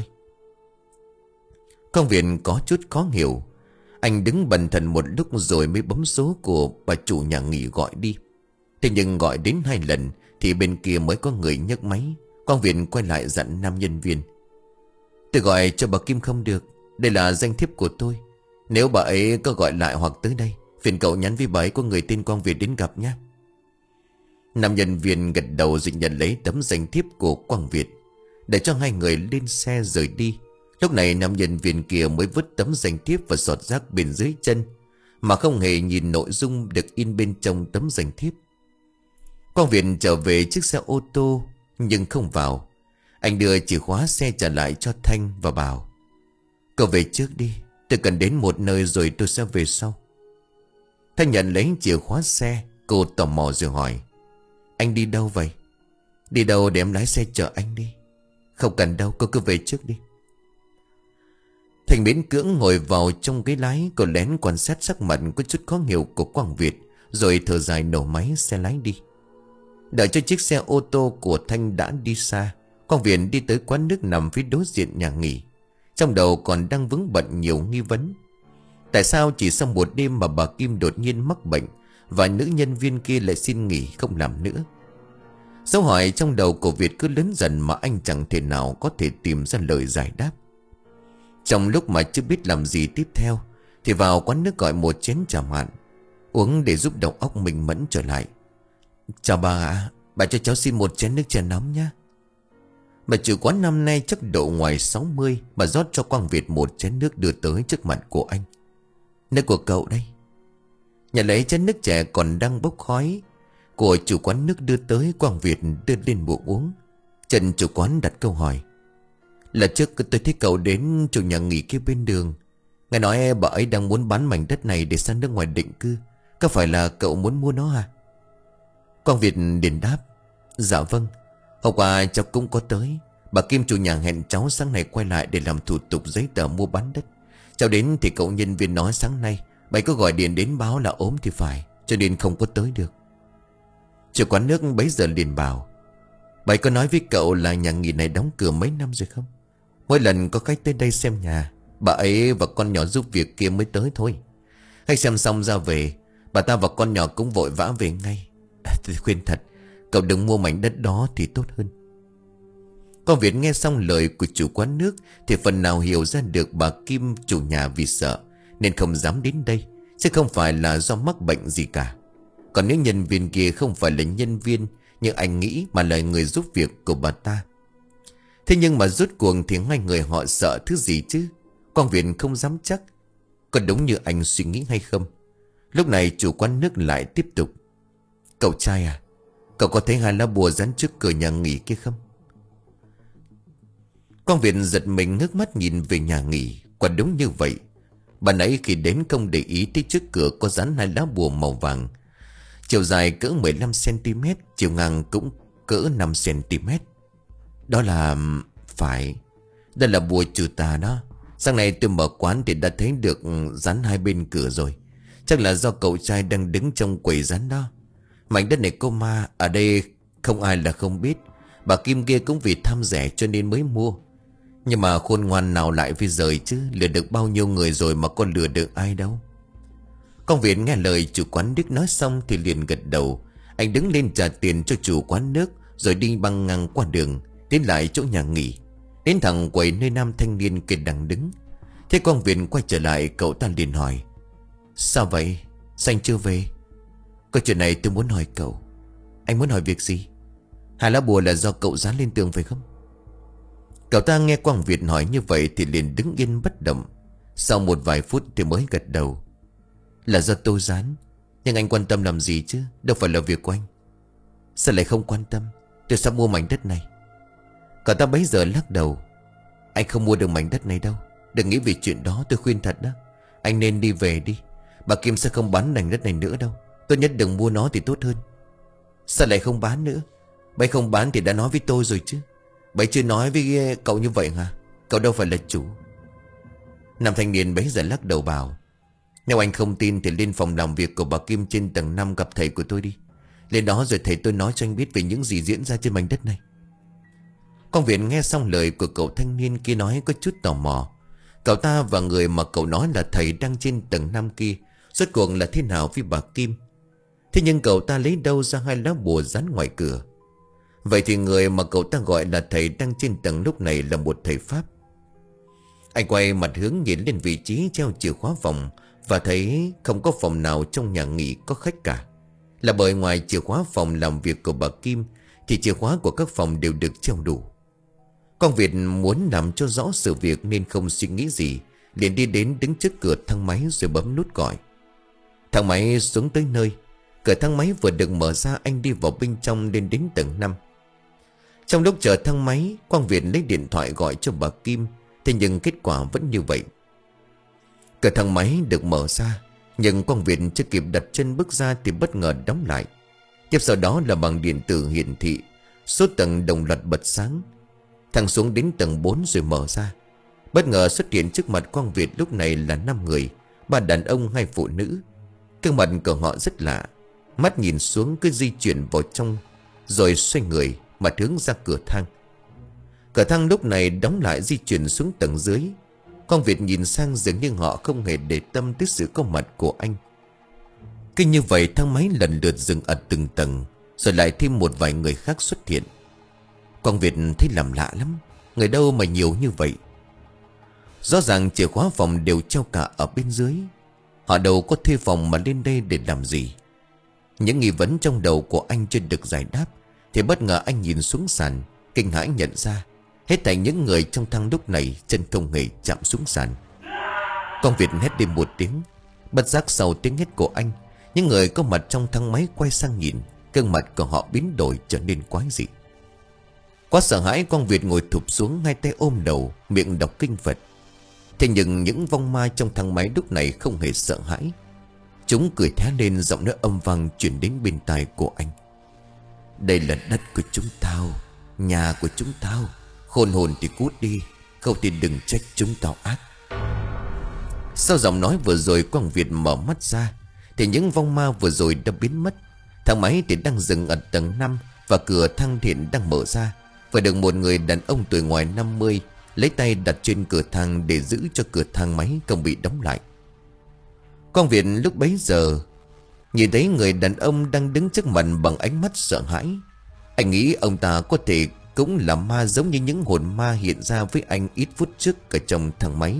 Con Việt có chút khó hiểu. Anh đứng bần thần một lúc rồi mới bấm số của bà chủ nhà nghỉ gọi đi. Thế nhưng gọi đến hai lần thì bên kia mới có người nhấc máy. Con Việt quay lại dặn nam nhân viên. Tôi gọi cho bà Kim không được, đây là danh thiếp của tôi. Nếu bà ấy có gọi lại hoặc tới đây, phiền cậu nhắn với bà ấy có người tên Quang Việt đến gặp nhé. Nam nhân viên gật đầu rồi nhận lấy tấm danh thiếp của Quang Việt, để cho hai người lên xe rời đi. Lúc này nam nhân viên kia mới vứt tấm danh thiếp và sọt rác bên dưới chân, mà không hề nhìn nội dung được in bên trong tấm danh thiếp. Quang Việt trở về chiếc xe ô tô nhưng không vào. Anh đưa chìa khóa xe trả lại cho Thanh và bảo: cậu về trước đi, tôi cần đến một nơi rồi tôi sẽ về sau. Thanh nhận lấy chìa khóa xe. Cô tò mò rồi hỏi: anh đi đâu vậy? Đi đâu để em lái xe chở anh đi. Không cần đâu, cô cứ về trước đi. Thành miễn cưỡng ngồi vào trong ghế lái. Cô lén quan sát sắc mặt có chút khó hiểu của Quang Việt, rồi thở dài nổ máy xe lái đi. Đợi cho chiếc xe ô tô của Thanh đã đi xa, Quang Việt đi tới quán nước nằm phía đối diện nhà nghỉ. Trong đầu còn đang vướng bận nhiều nghi vấn. Tại sao chỉ sau một đêm mà bà Kim đột nhiên mắc bệnh, và nữ nhân viên kia lại xin nghỉ không làm nữa? Dấu hỏi trong đầu của Việt cứ lớn dần mà anh chẳng thể nào có thể tìm ra lời giải đáp. Trong lúc mà chưa biết làm gì tiếp theo, thì vào quán nước gọi một chén trà mặn uống để giúp đầu óc mình mẫn trở lại. Chào bà ạ, à, bà cho cháu xin một chén nước trà nóng nhé. Bà chủ quán năm nay chắc độ ngoài sáu mươi mà rót cho Quang Việt một chén nước đưa tới trước mặt của anh. Nước của cậu đây. Nhận lấy chén nước trà còn đang bốc khói của chủ quán nước đưa tới, Quang Việt đưa lên bụng uống. Trần chủ quán đặt câu hỏi: lần trước tôi thấy cậu đến chủ nhà nghỉ kia bên đường, nghe nói bà ấy đang muốn bán mảnh đất này để sang nước ngoài định cư. Có phải là cậu muốn mua nó à? Quang Việt liền đáp: dạ vâng, hôm qua cháu cũng có tới. Bà Kim chủ nhà hẹn cháu sáng nay quay lại để làm thủ tục giấy tờ mua bán đất. Cháu đến thì cậu nhân viên nói sáng nay bà có gọi điện đến báo là ốm thì phải, cho nên không có tới được. Chủ quán nước bấy giờ liền bảo: bà có nói với cậu là nhà nghỉ này đóng cửa mấy năm rồi không? Mỗi lần có khách tới đây xem nhà, bà ấy và con nhỏ giúp việc kia mới tới thôi. Khách xem xong ra về, bà ta và con nhỏ cũng vội vã về ngay. À, tôi khuyên thật, cậu đừng mua mảnh đất đó thì tốt hơn. Con Việt nghe xong lời của chủ quán nước thì phần nào hiểu ra được bà Kim chủ nhà vì sợ nên không dám đến đây, chứ không phải là do mắc bệnh gì cả. Còn những nhân viên kia không phải là nhân viên như anh nghĩ, mà là người giúp việc của bà ta. Thế nhưng mà rốt cuộc thì hai người họ sợ thứ gì chứ? Quang Việt không dám chắc có đúng như anh suy nghĩ hay không. Lúc này chủ quán nước lại tiếp tục: cậu trai à, cậu có thấy hai lá bùa dán trước cửa nhà nghỉ kia không? Quang Việt giật mình ngước mắt nhìn về nhà nghỉ. Quả đúng như vậy. Bà nãy khi đến không để ý thấy trước cửa có dán hai lá bùa màu vàng, chiều dài cỡ mười lăm xăng-ti-mét, chiều ngang cũng cỡ năm xăng-ti-mét. Đó là... phải, đây là bùa trừ tà đó. Sáng nay tôi mở quán thì đã thấy được dán hai bên cửa rồi. Chắc là do cậu trai đang đứng trong quầy dán đó. Mảnh đất này có ma, ở đây không ai là không biết. Bà Kim kia cũng vì tham rẻ cho nên mới mua. Nhưng mà khôn ngoan nào lại với rời chứ, lừa được bao nhiêu người rồi mà có lừa được ai đâu. Con Việt nghe lời chủ quán nước nói xong thì liền gật đầu. Anh đứng lên trả tiền cho chủ quán nước, rồi đi băng ngang qua đường tiến lại chỗ nhà nghỉ, đến thẳng quầy nơi nam thanh niên kia đang đứng. Thế Quang Việt quay trở lại, cậu ta liền hỏi: sao vậy, sao anh chưa về? Có chuyện này tôi muốn hỏi cậu. Anh muốn hỏi việc gì? Hai lá bùa là do cậu dán lên tường phải không? Cậu ta nghe Quang Việt hỏi như vậy thì liền đứng yên bất động. Sau một vài phút thì mới gật đầu: là do tôi dán. Nhưng anh quan tâm làm gì chứ, đâu phải là việc của anh. Sao lại không quan tâm? Tôi sắp mua mảnh đất này. Cậu ta bấy giờ lắc đầu: anh không mua được mảnh đất này đâu. Đừng nghĩ về chuyện đó, tôi khuyên thật đó. Anh nên đi về đi. Bà Kim sẽ không bán mảnh đất này nữa đâu. Tốt nhất đừng mua nó thì tốt hơn. Sao lại không bán nữa? Bà không bán thì đã nói với tôi rồi chứ. Bà chưa nói với cậu như vậy hả? Cậu đâu phải là chủ. Nam thanh niên bấy giờ lắc đầu bảo: Nếu anh không tin thì lên phòng làm việc của bà Kim trên tầng năm gặp thầy của tôi đi. Lên đó rồi thầy tôi nói cho anh biết về những gì diễn ra trên mảnh đất này. Quang Việt nghe xong lời của cậu thanh niên kia nói có chút tò mò. Cậu ta và người mà cậu nói là thầy đang trên tầng năm kia rốt cuộc là thế nào với bà Kim. Thế nhưng cậu ta lấy đâu ra hai lá bùa dán ngoài cửa? Vậy thì người mà cậu ta gọi là thầy đang trên tầng lúc này là một thầy Pháp. Anh quay mặt hướng nhìn lên vị trí treo chìa khóa phòng và thấy không có phòng nào trong nhà nghỉ có khách cả. Là bởi ngoài chìa khóa phòng làm việc của bà Kim thì chìa khóa của các phòng đều được treo đủ. Quang Việt muốn làm cho rõ sự việc nên không suy nghĩ gì, liền đi đến đứng trước cửa thang máy rồi bấm nút gọi. Thang máy xuống tới nơi. Cửa thang máy vừa được mở ra, anh đi vào bên trong lên đến tầng năm. Trong lúc chờ thang máy, Quang Việt lấy điện thoại gọi cho bà Kim. Thế nhưng kết quả vẫn như vậy. Cửa thang máy được mở ra, nhưng Quang Việt chưa kịp đặt chân bước ra thì bất ngờ đóng lại. Tiếp sau đó là bảng điện tử hiển thị số tầng đồng loạt bật sáng. Thang xuống đến tầng bốn rồi mở ra. Bất ngờ xuất hiện trước mặt Quang Việt lúc này là năm người, ba đàn ông hai phụ nữ. Gương mặt của họ rất lạ, mắt nhìn xuống cứ di chuyển vào trong rồi xoay người mà hướng ra cửa thang. Cửa thang lúc này đóng lại di chuyển xuống tầng dưới. Quang Việt nhìn sang dường như họ không hề để tâm tới sự có mặt của anh. Cứ như vậy thang máy lần lượt dừng ở từng tầng, rồi lại thêm một vài người khác xuất hiện. Quang Việt thấy làm lạ lắm, người đâu mà nhiều như vậy. Rõ ràng chìa khóa phòng đều treo cả ở bên dưới. Họ đâu có thuê phòng mà lên đây để làm gì? Những nghi vấn trong đầu của anh chưa được giải đáp thì bất ngờ anh nhìn xuống sàn, kinh hãi nhận ra hết thảy những người trong thang lúc này chân không hề chạm xuống sàn. Quang Việt hét lên một tiếng. Bất giác sau tiếng hét của anh, những người có mặt trong thang máy quay sang nhìn. Gương mặt của họ biến đổi trở nên quái dị. Quá sợ hãi, Quang Việt ngồi thụp xuống, hai tay ôm đầu, miệng đọc kinh Phật. Thế nhưng những vong ma trong thang máy lúc này không hề sợ hãi. Chúng cười thé lên, giọng nói âm vang chuyển đến bên tai của anh. Đây là đất của chúng tao, nhà của chúng tao. Khôn hồn thì cút đi, không thì đừng trách chúng tao ác. Sau giọng nói vừa rồi, Quang Việt mở mắt ra thì những vong ma vừa rồi đã biến mất. Thang máy thì đang dừng ở tầng năm và cửa thang điện đang mở ra. Và được một người đàn ông tuổi ngoài năm mươi lấy tay đặt trên cửa thang để giữ cho cửa thang máy không bị đóng lại. Quang Việt lúc bấy giờ nhìn thấy người đàn ông đang đứng trước mặt bằng ánh mắt sợ hãi. Anh nghĩ ông ta có thể cũng là ma giống như những hồn ma hiện ra với anh ít phút trước ở trong thang máy.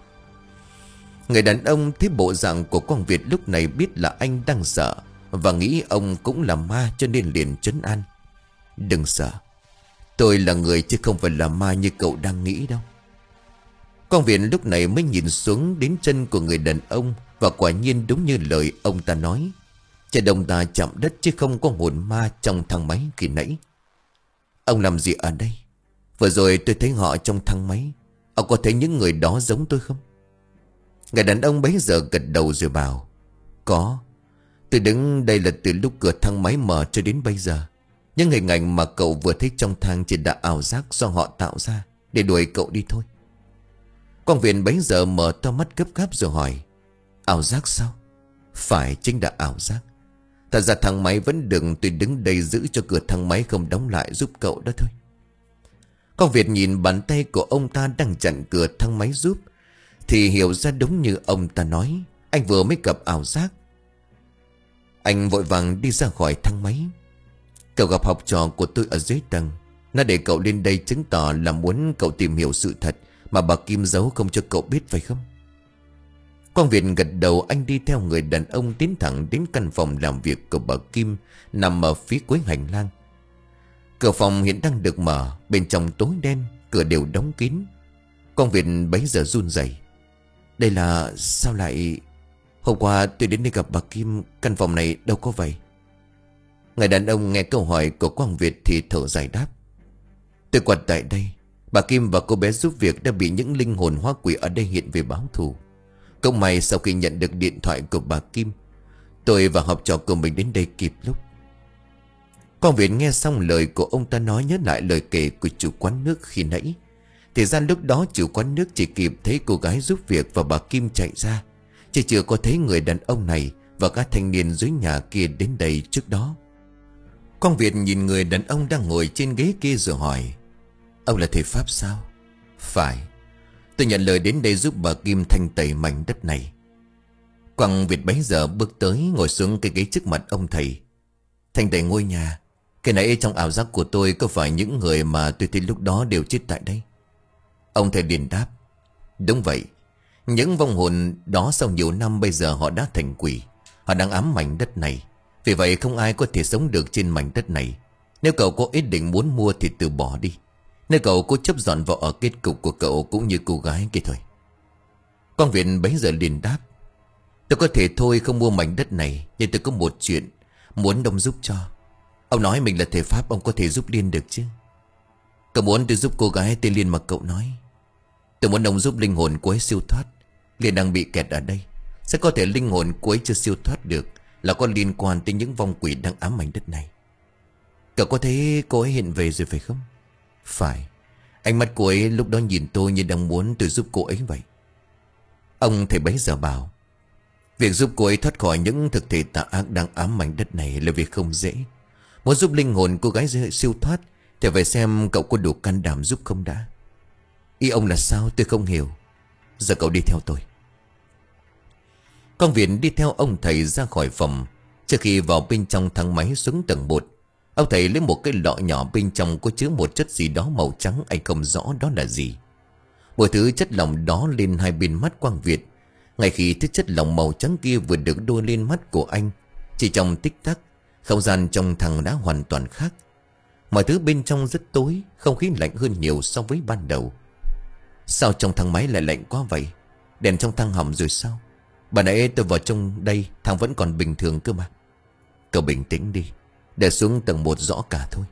Người đàn ông thấy bộ dạng của Quang Việt lúc này biết là anh đang sợ và nghĩ ông cũng là ma, cho nên liền trấn an. Đừng sợ, tôi là người chứ không phải là ma như cậu đang nghĩ đâu. Quang Việt lúc này mới nhìn xuống đến chân của người đàn ông, và quả nhiên đúng như lời ông ta nói. Chân ông ta chạm đất chứ không có hồn ma trong thang máy khi nãy. Ông làm gì ở đây? Vừa rồi tôi thấy họ trong thang máy. Ông có thấy những người đó giống tôi không? Người đàn ông bấy giờ gật đầu rồi bảo. Có. Tôi đứng đây là từ lúc cửa thang máy mở cho đến bây giờ. Nhưng hình ảnh mà cậu vừa thấy trong thang chỉ đã ảo giác do họ tạo ra để đuổi cậu đi thôi. Quang Việt bấy giờ mở to mắt gấp gáp rồi hỏi. Ảo giác sao? Phải, chính là ảo giác. Thật ra thang máy vẫn được tôi đứng đây giữ cho cửa thang máy không đóng lại giúp cậu đó thôi. Quang Việt nhìn bàn tay của ông ta đang chặn cửa thang máy giúp thì hiểu ra đúng như ông ta nói. Anh vừa mới gặp ảo giác. Anh vội vàng đi ra khỏi thang máy. Cậu gặp học trò của tôi ở dưới tầng. Nó để cậu lên đây chứng tỏ là muốn cậu tìm hiểu sự thật mà bà Kim giấu không cho cậu biết, phải không? Quang Việt gật đầu. Anh đi theo người đàn ông tiến thẳng đến căn phòng làm việc của bà Kim nằm ở phía cuối hành lang. Cửa phòng hiện đang được mở. Bên trong tối đen, cửa đều đóng kín. Quang Việt bấy giờ run rẩy. Đây là... sao lại... Hôm qua tôi đến đây gặp bà Kim, căn phòng này đâu có vậy. Người đàn ông nghe câu hỏi của Quang Việt thì thở dài đáp. Tôi quật tại đây. Bà Kim và cô bé giúp việc đã bị những linh hồn hóa quỷ ở đây hiện về báo thù. Cũng may sau khi nhận được điện thoại của bà Kim, tôi và học trò của mình đến đây kịp lúc. Quang Việt nghe xong lời của ông ta nói nhớ lại lời kể của chủ quán nước khi nãy. Thì ra lúc đó chủ quán nước chỉ kịp thấy cô gái giúp việc và bà Kim chạy ra, chứ chưa có thấy người đàn ông này và các thanh niên dưới nhà kia đến đây trước đó. Quang Việt nhìn người đàn ông đang ngồi trên ghế kia rồi hỏi: Ông là thầy Pháp sao? Phải. Tôi nhận lời đến đây giúp bà Kim thanh tẩy mảnh đất này. Quang Việt bấy giờ bước tới ngồi xuống cái ghế trước mặt ông thầy. Thanh tẩy ngôi nhà, cái nãy trong ảo giác của tôi có phải những người mà tôi thấy lúc đó đều chết tại đây? Ông thầy liền đáp: Đúng vậy. Những vong hồn đó sau nhiều năm bây giờ họ đã thành quỷ. Họ đang ám mảnh đất này. Vì vậy không ai có thể sống được trên mảnh đất này. Nếu cậu có ý định muốn mua thì từ bỏ đi. Nếu cậu cố chấp dọn vào ở kết cục của cậu cũng như cô gái kia thôi. Quang Việt bấy giờ liền đáp: Tôi có thể thôi không mua mảnh đất này, nhưng tôi có một chuyện muốn ông giúp cho. Ông nói mình là thầy Pháp, ông có thể giúp Liên được chứ? Cậu muốn tôi giúp cô gái tên Liên mà cậu nói. Tôi muốn ông giúp linh hồn cô ấy siêu thoát. Liên đang bị kẹt ở đây. Sẽ có thể linh hồn cô ấy chưa siêu thoát được là có liên quan tới những vong quỷ đang ám mảnh đất này. Cậu có thấy cô ấy hiện về rồi phải không? Phải. Ánh mắt cô ấy lúc đó nhìn tôi như đang muốn tôi giúp cô ấy vậy. Ông thầy bấy giờ bảo: Việc giúp cô ấy thoát khỏi những thực thể tà ác đang ám mảnh đất này là việc không dễ. Muốn giúp linh hồn cô gái siêu thoát thì phải xem cậu có đủ can đảm giúp không đã. Ý ông là sao tôi không hiểu. Giờ cậu đi theo tôi. Quang Việt đi theo ông thầy ra khỏi phòng. Trước khi vào bên trong thang máy xuống tầng một, ông thầy lấy một cái lọ nhỏ, bên trong có chứa một chất gì đó màu trắng, anh không rõ đó là gì. Một thứ chất lỏng đó lên hai bên mắt Quang Việt. Ngay khi thứ chất lỏng màu trắng kia vừa được đua lên mắt của anh, chỉ trong tích tắc, không gian trong thang đã hoàn toàn khác. Mọi thứ bên trong rất tối, không khí lạnh hơn nhiều so với ban đầu. Sao trong thang máy lại lạnh quá vậy? Đèn trong thang hỏng rồi sao? Bà nãy tôi vào trong đây thang vẫn còn bình thường cơ mà. Cậu bình tĩnh đi, để xuống tầng một rõ cả thôi.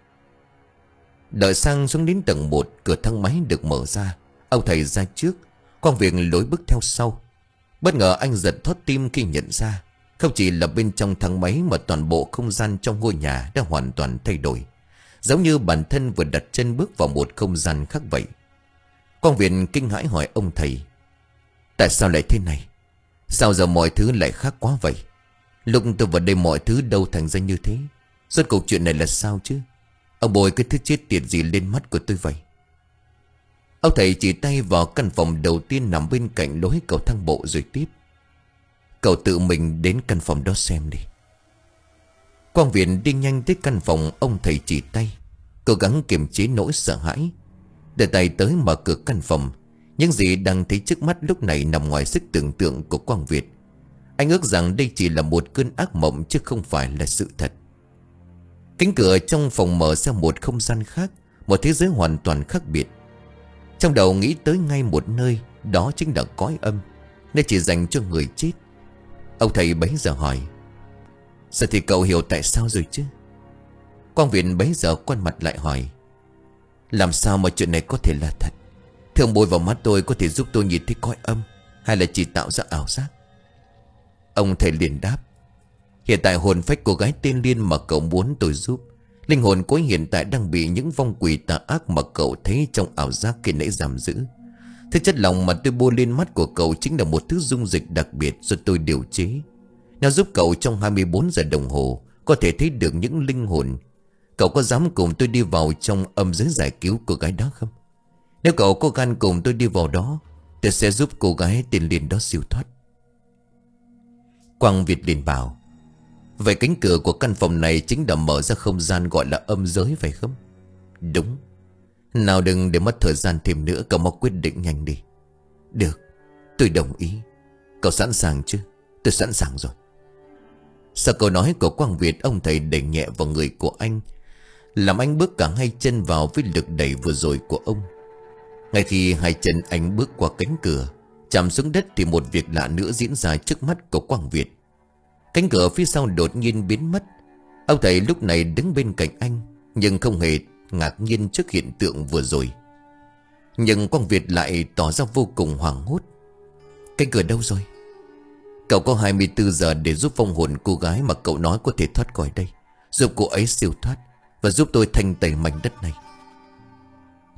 Đợi sang xuống đến tầng một, cửa thang máy được mở ra. Ông thầy ra trước, Quang Việt lối bước theo sau. Bất ngờ anh giật thót tim khi nhận ra không chỉ là bên trong thang máy mà toàn bộ không gian trong ngôi nhà đã hoàn toàn thay đổi, giống như bản thân vừa đặt chân bước vào một không gian khác vậy. Quang Việt kinh hãi hỏi ông thầy: Tại sao lại thế này? Sao giờ mọi thứ lại khác quá vậy? Lúc tôi vào đây mọi thứ đâu thành ra như thế. Rốt cuộc chuyện này là sao chứ? Ông bồi cái thứ chết tiệt gì lên mắt của tôi vậy? Ông thầy chỉ tay vào căn phòng đầu tiên nằm bên cạnh lối cầu thang bộ rồi tiếp: Cậu tự mình đến căn phòng đó xem đi. Quang Việt đi nhanh tới căn phòng ông thầy chỉ tay, cố gắng kiềm chế nỗi sợ hãi. Để tay tới mở cửa căn phòng, những gì đang thấy trước mắt lúc này nằm ngoài sức tưởng tượng của Quang Việt. Anh ước rằng đây chỉ là một cơn ác mộng chứ không phải là sự thật. Cánh cửa trong phòng mở ra một không gian khác, một thế giới hoàn toàn khác biệt. Trong đầu nghĩ tới ngay một nơi, đó chính là cõi âm, nơi chỉ dành cho người chết. Ông thầy bấy giờ hỏi: Giờ thì cậu hiểu tại sao rồi chứ? Quang Việt bấy giờ quay mặt lại hỏi: Làm sao mà chuyện này có thể là thật? Thường bôi vào mắt tôi có thể giúp tôi nhìn thấy cõi âm, hay là chỉ tạo ra ảo giác? Ông thầy liền đáp: Hiện tại hồn phách cô gái tên Liên mà cậu muốn tôi giúp, linh hồn cô ấy hiện tại đang bị những vong quỷ tà ác mà cậu thấy trong ảo giác khi nãy giam giữ. Thứ chất lỏng mà tôi bôi lên mắt của cậu chính là một thứ dung dịch đặc biệt do tôi điều chế. Nó giúp cậu trong hai mươi bốn giờ đồng hồ có thể thấy được những linh hồn. Cậu có dám cùng tôi đi vào trong âm giới giải cứu cô gái đó không? Nếu cậu có gan cùng tôi đi vào đó, tôi sẽ giúp cô gái tên Liên đó siêu thoát. Quang Việt liền bảo: Vậy cánh cửa của căn phòng này chính là mở ra không gian gọi là âm giới phải không? Đúng. Nào đừng để mất thời gian thêm nữa, cậu mau quyết định nhanh đi. Được, tôi đồng ý. Cậu sẵn sàng chứ? Tôi sẵn sàng rồi. Sau câu nói của Quang Việt, ông thầy đẩy nhẹ vào người của anh, làm anh bước cả hai chân vào với lực đẩy vừa rồi của ông. Ngay khi hai chân anh bước qua cánh cửa, chạm xuống đất thì một việc lạ nữa diễn ra trước mắt của Quang Việt. Cánh cửa phía sau đột nhiên biến mất. Ông thầy lúc này đứng bên cạnh anh, nhưng không hề ngạc nhiên trước hiện tượng vừa rồi. Nhưng Quang Việt lại tỏ ra vô cùng hoảng hốt. Cánh cửa đâu rồi? Cậu có hai mươi bốn giờ để giúp vong hồn cô gái mà cậu nói có thể thoát khỏi đây, giúp cô ấy siêu thoát, và giúp tôi thanh tẩy mảnh đất này.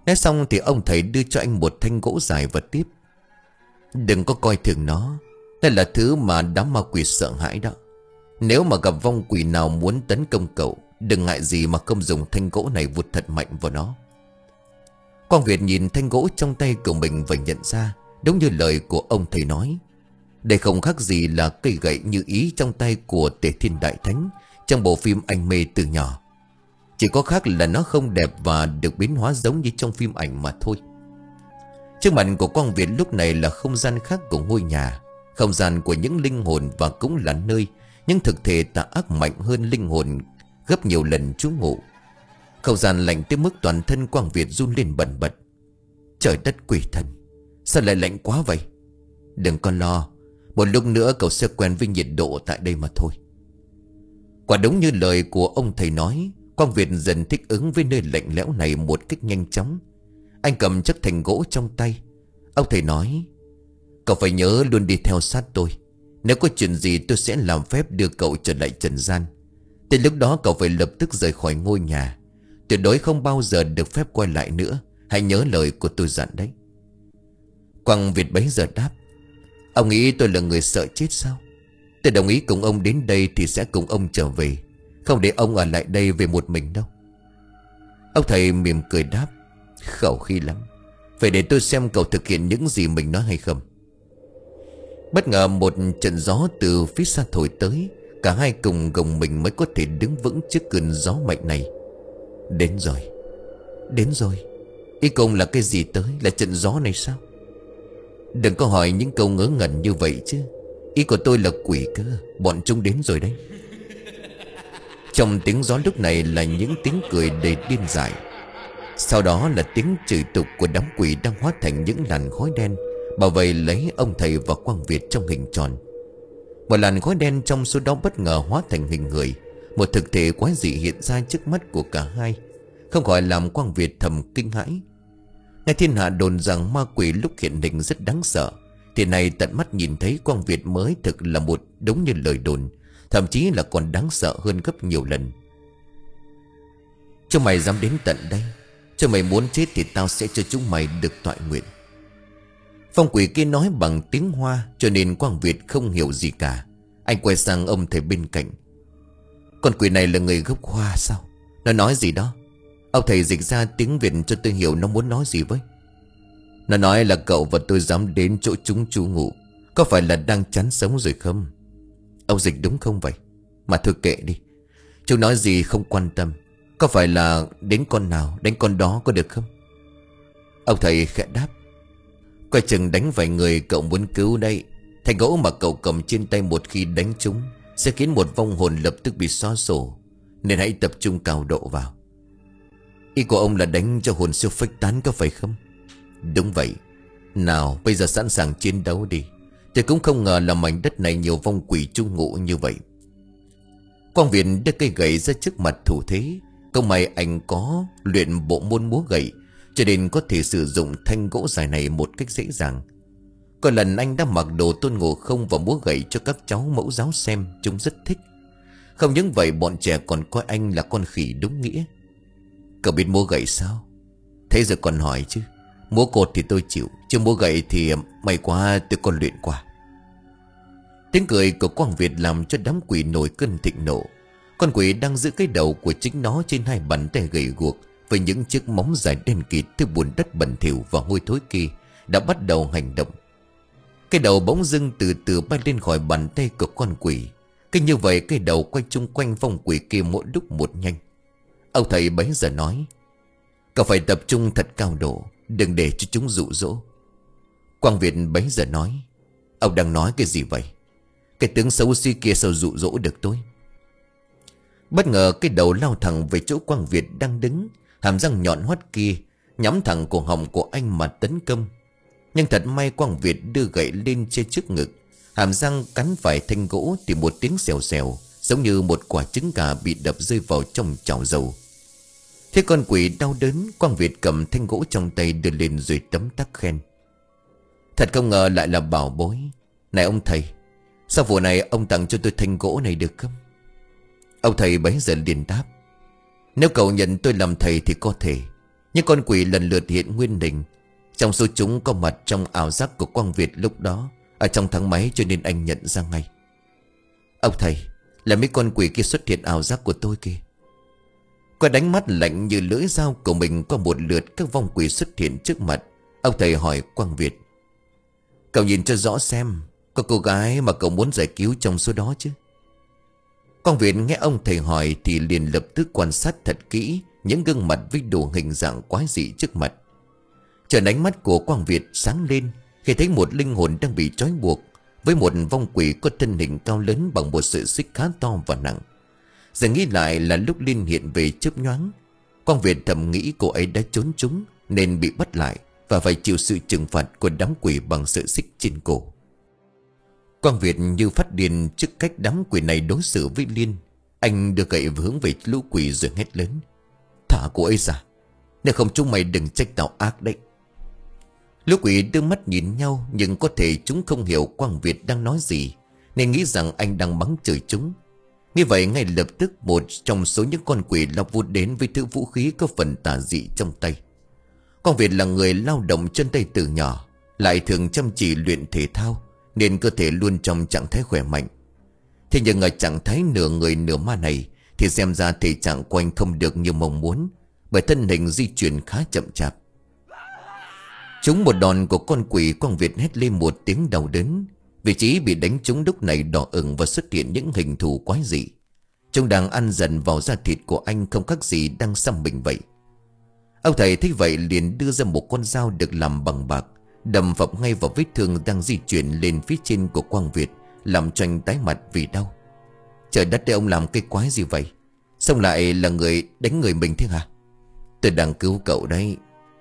Nói xong thì ông thầy đưa cho anh một thanh gỗ dài và tiếp: "Đừng có coi thường nó. Đây là thứ mà đám ma quỷ sợ hãi đó. Nếu mà gặp vong quỷ nào muốn tấn công cậu, đừng ngại gì mà không dùng thanh gỗ này vụt thật mạnh vào nó." Quang Việt nhìn thanh gỗ trong tay của mình và nhận ra, đúng như lời của ông thầy nói, đây không khác gì là cây gậy như ý trong tay của Tề Thiên Đại Thánh trong bộ phim anh mê từ nhỏ. Chỉ có khác là nó không đẹp và được biến hóa giống như trong phim ảnh mà thôi. Trước mặt của Quang Việt lúc này là không gian khác của ngôi nhà, không gian của những linh hồn, và cũng là nơi những thực thể tà ác mạnh hơn linh hồn gấp nhiều lần trú ngụ. Không gian lạnh tới mức toàn thân Quang Việt run lên bần bật. Trời đất quỷ thần, sao lại lạnh quá vậy? Đừng có lo, một lúc nữa cậu sẽ quen với nhiệt độ tại đây mà thôi. Quả đúng như lời của ông thầy nói, Quang Việt dần thích ứng với nơi lạnh lẽo này một cách nhanh chóng. Anh cầm chiếc thanh gỗ trong tay. Ông thầy nói: "Cậu phải nhớ luôn đi theo sát tôi. Nếu có chuyện gì tôi sẽ làm phép đưa cậu trở lại trần gian. Tới lúc đó cậu phải lập tức rời khỏi ngôi nhà. Tuyệt đối không bao giờ được phép quay lại nữa. Hãy nhớ lời của tôi dặn đấy." Quang Việt bấy giờ đáp: "Ông nghĩ tôi là người sợ chết sao? Tôi đồng ý cùng ông đến đây thì sẽ cùng ông trở về, không để ông ở lại đây về một mình đâu." Ông thầy mỉm cười đáp: "Khẩu khí lắm. Phải để tôi xem cậu thực hiện những gì mình nói hay không." Bất ngờ một trận gió từ phía xa thổi tới. Cả hai cùng gồng mình mới có thể đứng vững trước cơn gió mạnh này. Đến rồi, đến rồi. Ý cùng là cái gì tới? Là trận gió này sao? Đừng có hỏi những câu ngớ ngẩn như vậy chứ. Ý của tôi là quỷ cơ. Bọn chúng đến rồi đấy. Trong tiếng gió lúc này là những tiếng cười đầy điên dại. Sau đó là tiếng chửi tục của đám quỷ đang hóa thành những làn khói đen bảo vệ lấy ông thầy và Quang Việt trong hình tròn. Một làn khói đen trong số đó bất ngờ hóa thành hình người. Một thực thể quái dị hiện ra trước mắt của cả hai, không khỏi làm Quang Việt thầm kinh hãi. Nghe thiên hạ đồn rằng ma quỷ lúc hiện hình rất đáng sợ, thì này tận mắt nhìn thấy Quang Việt mới thực là một đúng như lời đồn, thậm chí là còn đáng sợ hơn gấp nhiều lần. "Cho mày dám đến tận đây, cho mày muốn chết thì tao sẽ cho chúng mày được toại nguyện." Phong quỷ kia nói bằng tiếng Hoa, cho nên Quang Việt không hiểu gì cả. Anh quay sang ông thầy bên cạnh: "Con quỷ này là người gốc Hoa sao? Nó nói gì đó? Ông thầy dịch ra tiếng Việt cho tôi hiểu nó muốn nói gì với." "Nó nói là cậu và tôi dám đến chỗ chúng trú ngụ, có phải là đang chán sống rồi không?" "Ông dịch đúng không vậy? Mà thôi kệ đi. Chúng nói gì không quan tâm. Có phải là đến con nào đánh con đó có được không?" Ông thầy khẽ đáp: "Coi chừng đánh vài người cậu muốn cứu đây. Thanh gỗ mà cậu cầm trên tay một khi đánh chúng sẽ khiến một vong hồn lập tức bị xóa sổ, nên hãy tập trung cao độ vào." "Ý của ông là đánh cho hồn siêu phách tán có phải không?" "Đúng vậy. Nào bây giờ sẵn sàng chiến đấu đi. Tôi cũng không ngờ là mảnh đất này nhiều vong quỷ trú ngụ như vậy." Quang Việt đưa cây gậy ra trước mặt thủ thế. Công may anh có luyện bộ môn múa gậy, cho nên có thể sử dụng thanh gỗ dài này một cách dễ dàng. Có lần anh đã mặc đồ Tôn Ngộ Không và múa gậy cho các cháu mẫu giáo xem, chúng rất thích. Không những vậy bọn trẻ còn coi anh là con khỉ đúng nghĩa. "Cậu biết múa gậy sao? Thế giờ còn hỏi chứ. Múa cột thì tôi chịu, chứ múa gậy thì may quá tôi còn luyện qua." Tiếng cười của Quang Việt làm cho đám quỷ nổi cơn thịnh nộ. Con quỷ đang giữ cái đầu của chính nó trên hai bàn tay gầy guộc với những chiếc móng dài đen kịt từ bùn đất bẩn thỉu và hôi thối kia đã bắt đầu hành động. Cái đầu bỗng dưng từ từ bay lên khỏi bàn tay của con quỷ. Cứ như vậy cái đầu quay chung quanh vong quỷ kia mỗi lúc một nhanh. Ông thầy bấy giờ nói: "Cậu phải tập trung thật cao độ, đừng để cho chúng dụ dỗ." Quang Việt bấy giờ nói: "Ông đang nói cái gì vậy? Cái tướng xấu xí kia sao dụ dỗ được tôi?" Bất ngờ cái đầu lao thẳng về chỗ Quang Việt đang đứng, hàm răng nhọn hoắt kia nhắm thẳng cổ họng của anh mà tấn công. Nhưng thật may Quang Việt đưa gậy lên che trước ngực, hàm răng cắn phải thanh gỗ thì một tiếng xèo xèo, giống như một quả trứng gà bị đập rơi vào trong chảo dầu. Thế con quỷ đau đớn, Quang Việt cầm thanh gỗ trong tay đưa lên rồi tấm tắc khen: "Thật không ngờ lại là bảo bối. Này ông thầy, sau vụ này ông tặng cho tôi thanh gỗ này được không?" Ông thầy bấy giờ liền đáp: "Nếu cậu nhận tôi làm thầy thì có thể, Những con quỷ lần lượt hiện nguyên hình. Trong số chúng có mặt trong ảo giác của Quang Việt lúc đó, ở trong thang máy, cho nên anh nhận ra ngay. Ông thầy, là mấy con quỷ kia xuất hiện ảo giác của tôi kìa. Qua đánh mắt lạnh như lưỡi dao của mình, có một lượt các vong quỷ xuất hiện trước mặt. Ông thầy hỏi Quang Việt: Cậu nhìn cho rõ xem, có cô gái mà cậu muốn giải cứu trong số đó chứ? Quang Việt nghe ông thầy hỏi thì liền lập tức quan sát thật kỹ những gương mặt với đồ hình dạng quái dị trước mặt. Trần ánh mắt của Quang Việt sáng lên khi thấy một linh hồn đang bị trói buộc với một vong quỷ có thân hình cao lớn bằng một sợi xích khá to và nặng. Giờ nghĩ lại là lúc Linh hiện về chớp nhoáng. Quang Việt thầm nghĩ cô ấy đã trốn trúng nên bị bắt lại và phải chịu sự trừng phạt của đám quỷ bằng sợi xích trên cổ. Quang Việt như phát điên trước cách đám quỷ này đối xử với Liên. Anh đưa gậy hướng về lũ quỷ rồi hét lớn: Thả cô ấy ra, nếu không chúng mày đừng trách tao ác đấy. Lũ quỷ đưa mắt nhìn nhau, nhưng có thể chúng không hiểu Quang Việt đang nói gì nên nghĩ rằng anh đang mắng chửi chúng. Như vậy ngay lập tức một trong số những con quỷ lao vút đến với thứ vũ khí có phần tà dị trong tay. Quang Việt là người lao động chân tay từ nhỏ, lại thường chăm chỉ luyện thể thao nên cơ thể luôn trong trạng thái khỏe mạnh. Thế nhưng ở trạng thái nửa người nửa ma này thì xem ra thể trạng của anh không được như mong muốn, bởi thân hình di chuyển khá chậm chạp. Trúng một đòn của con quỷ, Quang Việt hét lên một tiếng đau đớn. Vị trí bị đánh trúng lúc này đỏ ửng và xuất hiện những hình thù quái dị. Chúng đang ăn dần vào da thịt của anh, không khác gì đang xăm mình vậy. Ông thầy thấy vậy liền đưa ra một con dao được làm bằng bạc, đâm phập ngay vào vết thương đang di chuyển lên phía trên của Quang Việt, làm cho anh tái mặt vì đau. Trời đất ơi, ông làm cái quái gì vậy? Xong lại là người đánh người mình thế hả? Tôi đang cứu cậu đấy.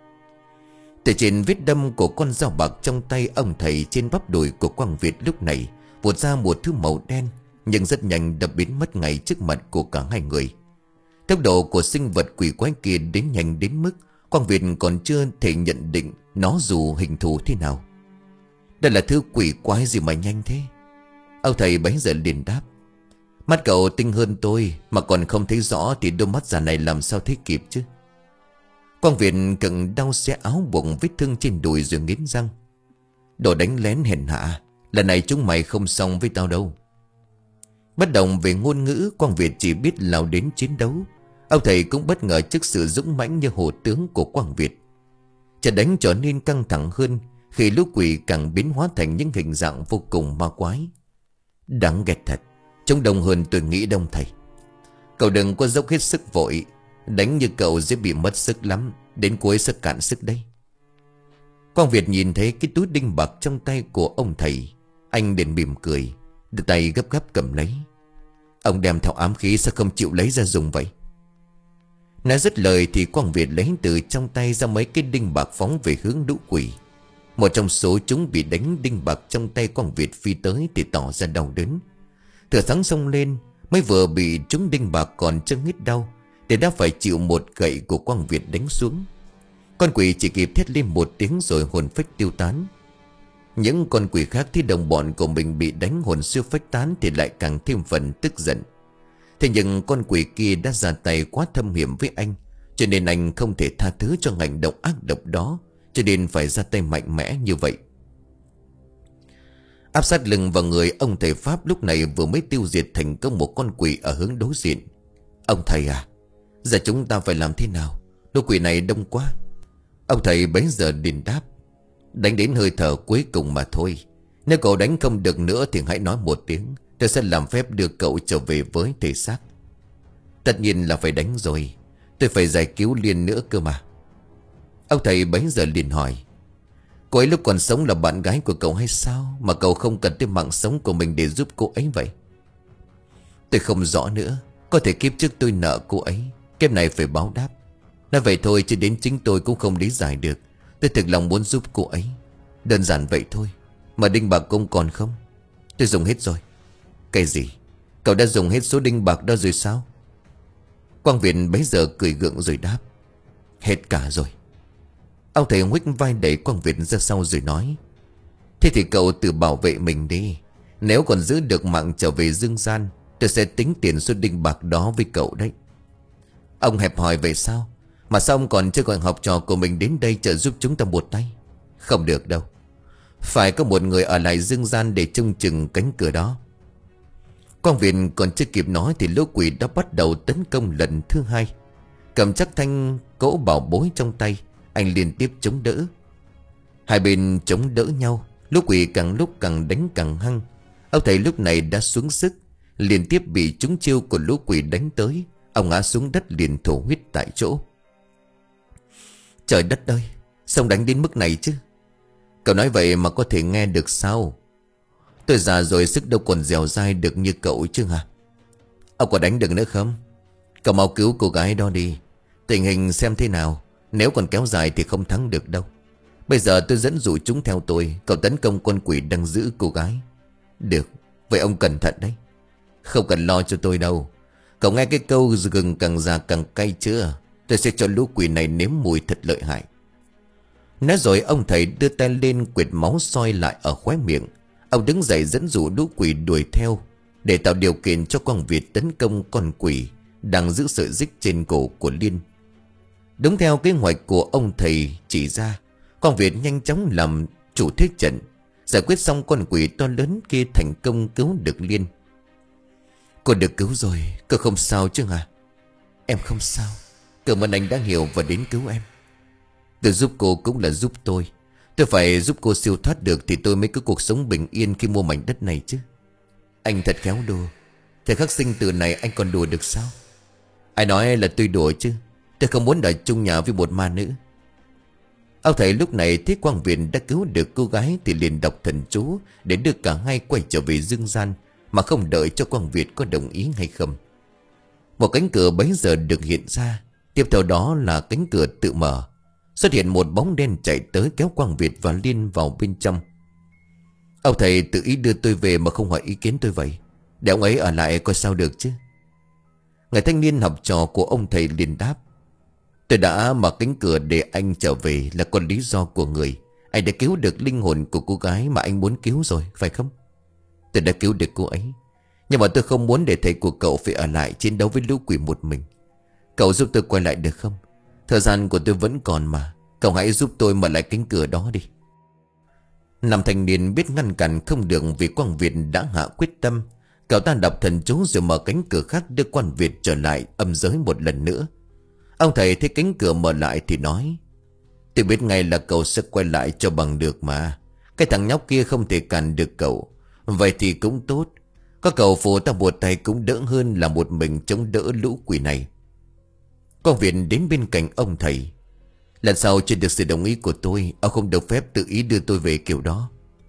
Từ trên vết đâm của con dao bạc trong tay ông thầy, trên bắp đùi của Quang Việt lúc này vụt ra một thứ màu đen, nhưng rất nhanh đã biến mất ngay trước mặt của cả hai người. Tốc độ của sinh vật quỷ quái kia đến nhanh đến mức Quang Việt còn chưa thể nhận định nó dù hình thù thế nào. Đây là thứ quỷ quái gì mà nhanh thế? Ông thầy bấy giờ liền đáp: Mắt cậu tinh hơn tôi mà còn không thấy rõ thì đôi mắt già này làm sao thấy kịp chứ? Quang Việt cận đau xé áo bụng vết thương trên đùi rồi nghiến răng: Đồ đánh lén hèn hạ, lần này chúng mày không xong với tao đâu. Bất động về ngôn ngữ, Quang Việt chỉ biết lao đến chiến đấu. Ông thầy cũng bất ngờ trước sự dũng mãnh như hổ tướng của Quang Việt. Trận đánh trở nên căng thẳng hơn khi lũ quỷ càng biến hóa thành những hình dạng vô cùng ma quái. Đáng ghét thật, trông đông hơn tôi nghĩ đông thầy. Cậu đừng có dốc hết sức vội, đánh như cậu dễ bị mất sức lắm, đến cuối sẽ cạn sức đấy. Quang Việt nhìn thấy cái túi đinh bạc trong tay của ông thầy, anh liền mỉm cười, đưa tay gấp gáp cầm lấy. Ông đem theo ám khí sao không chịu lấy ra dùng vậy? Nói dứt lời thì Quang Việt lấy từ trong tay ra mấy cái đinh bạc phóng về hướng lũ quỷ. Một trong số chúng bị đánh đinh bạc trong tay Quang Việt phi tới thì tỏ ra đau đớn. Thừa thắng xông lên, mới vừa bị trúng đinh bạc còn chưa hết đau thì đã phải chịu một gậy của Quang Việt đánh xuống. Con quỷ chỉ kịp thét lên một tiếng rồi hồn phách tiêu tán. Những con quỷ khác thấy đồng bọn của mình bị đánh hồn siêu phách tán thì lại càng thêm phần tức giận. Thế nhưng con quỷ kia đã ra tay quá thâm hiểm với anh, cho nên anh không thể tha thứ cho hành động ác độc đó, cho nên phải ra tay mạnh mẽ như vậy. Áp sát lưng vào người ông thầy Pháp lúc này vừa mới tiêu diệt thành công một con quỷ ở hướng đối diện. Ông thầy à, giờ chúng ta phải làm thế nào? Lũ quỷ này đông quá. Ông thầy bấy giờ liền đáp: Đánh đến hơi thở cuối cùng mà thôi. Nếu cậu đánh không được nữa thì hãy nói một tiếng, tôi sẽ làm phép đưa cậu trở về với thể xác. Tất nhiên là phải đánh rồi, tôi phải giải cứu Liên nữa cơ mà. Ông thầy bấy giờ liền hỏi: Cô ấy lúc còn sống là bạn gái của cậu hay sao mà cậu không cần tới mạng sống của mình để giúp cô ấy vậy? Tôi không rõ nữa, có thể kiếp trước tôi nợ cô ấy, kiếp này phải báo đáp. Nói vậy thôi chứ đến chính tôi cũng không lý giải được. Tôi thực lòng muốn giúp cô ấy, đơn giản vậy thôi. Mà đinh bạc cũng còn không? Tôi dùng hết rồi. Cái gì? Cậu đã dùng hết số đinh bạc đó rồi sao? Quang Việt bấy giờ cười gượng rồi đáp: Hết cả rồi. Ông thầy huých vai đẩy Quang Việt ra sau rồi nói: Thế thì cậu tự bảo vệ mình đi. Nếu còn giữ được mạng trở về dương gian, tôi sẽ tính tiền số đinh bạc đó với cậu đấy. Ông hẹp hòi vậy sao? Mà sao ông còn chưa gọi học trò của mình đến đây trợ giúp chúng ta một tay? Không được đâu. Phải có một người ở lại dương gian để trông chừng cánh cửa đó. Quang Việt còn chưa kịp nói thì lũ quỷ đã bắt đầu tấn công lần thứ hai. Cầm chắc thanh cỗ bảo bối trong tay, anh liên tiếp chống đỡ. Hai bên chống đỡ nhau, lũ quỷ càng lúc càng đánh càng hăng. Ông thầy lúc này đã xuống sức, liên tiếp bị trúng chiêu của lũ quỷ đánh tới. Ông ngã xuống đất liền thổ huyết tại chỗ. Trời đất ơi, sao đánh đến mức này chứ? Cậu nói vậy mà có thể nghe được sao? Tôi già rồi, sức đâu còn dẻo dai được như cậu chứ hả? Ông có đánh được nữa không? Cậu mau cứu cô gái đó đi. Tình hình xem thế nào, nếu còn kéo dài thì không thắng được đâu. Bây giờ tôi dẫn dụ chúng theo tôi, cậu tấn công con quỷ đang giữ cô gái. Được, vậy ông cẩn thận đấy. Không cần lo cho tôi đâu. Cậu nghe cái câu gừng càng già càng cay chưa? Tôi sẽ cho lũ quỷ này nếm mùi thật lợi hại. Nói rồi ông thầy đưa tay lên quệt máu soi lại ở khóe miệng. Ông đứng dậy dẫn dụ lũ quỷ đuổi theo, để tạo điều kiện cho Quang Việt tấn công con quỷ đang giữ sợi xích trên cổ của Liên. Đúng theo kế hoạch của ông thầy chỉ ra, Quang Việt nhanh chóng làm chủ thế trận, giải quyết xong con quỷ to lớn kia, thành công cứu được Liên. Cô được cứu rồi, cô không sao chứ hả? Em không sao. Cảm ơn anh đã hiểu và đến cứu em. Tôi giúp cô cũng là giúp tôi. Tôi phải giúp cô siêu thoát được thì tôi mới có cuộc sống bình yên khi mua mảnh đất này chứ. Anh thật khéo đùa. Thời khắc sinh tử này anh còn đùa được sao? Ai nói là tôi đùa chứ? Tôi không muốn ở chung nhà với một ma nữ. Ông thầy lúc này thấy Quang Việt đã cứu được cô gái thì liền đọc thần chú để đưa cả hai quay trở về dương gian, mà không đợi cho Quang Việt có đồng ý hay không. Một cánh cửa bấy giờ được hiện ra. Tiếp theo đó là cánh cửa tự mở. Xuất hiện một bóng đen chạy tới kéo Quang Việt và Liên vào bên trong. Ông thầy tự ý đưa tôi về mà không hỏi ý kiến tôi vậy. Để ông ấy ở lại coi sao được chứ. Người thanh niên học trò của ông thầy liền đáp: Tôi đã mở cánh cửa để anh trở về là có lý do của người. Anh đã cứu được linh hồn của cô gái mà anh muốn cứu rồi, phải không? Tôi đã cứu được cô ấy, nhưng mà tôi không muốn để thầy của cậu phải ở lại chiến đấu với lũ quỷ một mình. Cậu giúp tôi quay lại được không? Thời gian của tôi vẫn còn mà. Cậu hãy giúp tôi mở lại cánh cửa đó đi. Nam thanh niên biết ngăn cản không được vì Quang Việt đã hạ quyết tâm. Cậu ta đọc thần chú rồi mở cánh cửa khác đưa Quang Việt trở lại âm giới một lần nữa. Ông thầy thấy cánh cửa mở lại thì nói: Tôi biết ngay là cậu sẽ quay lại cho bằng được mà. Cái thằng nhóc kia không thể cản được cậu. Vậy thì cũng tốt. Có cậu phụ ta một tay cũng đỡ hơn là một mình chống đỡ lũ quỷ này. Quang Việt đến bên cạnh ông thầy. Lần sau chưa được sự đồng ý của tôi, ông không được phép tự ý đưa tôi về kiểu đó.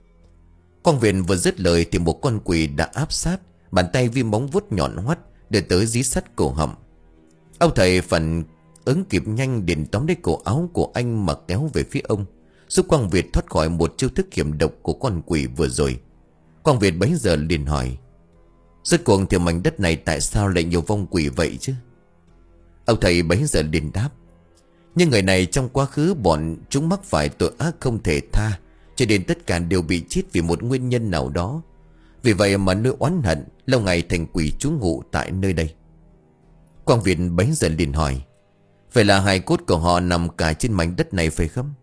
Quang Việt vừa dứt lời thì một con quỷ đã áp sát, bàn tay vi móng vuốt nhọn hoắt đưa tới dí sắt cổ họng. Ông thầy phản ứng kịp nhanh liền tóm lấy cổ áo của anh mà kéo về phía ông, giúp Quang Việt thoát khỏi một chiêu thức hiểm độc của con quỷ vừa rồi. Quang Việt bấy giờ liền hỏi: Rốt cuộc thì mảnh đất này tại sao lại nhiều vong quỷ vậy chứ? Ông thầy bấy giờ liền đáp: Nhưng người này trong quá khứ bọn chúng mắc phải tội ác không thể tha, cho nên tất cả đều bị chết vì một nguyên nhân nào đó. Vì vậy mà nuôi oán hận, lâu ngày thành quỷ trú ngụ tại nơi đây. Quang Việt bấy giờ liền hỏi: Vậy là hài cốt của họ nằm cả trên mảnh đất này phải không?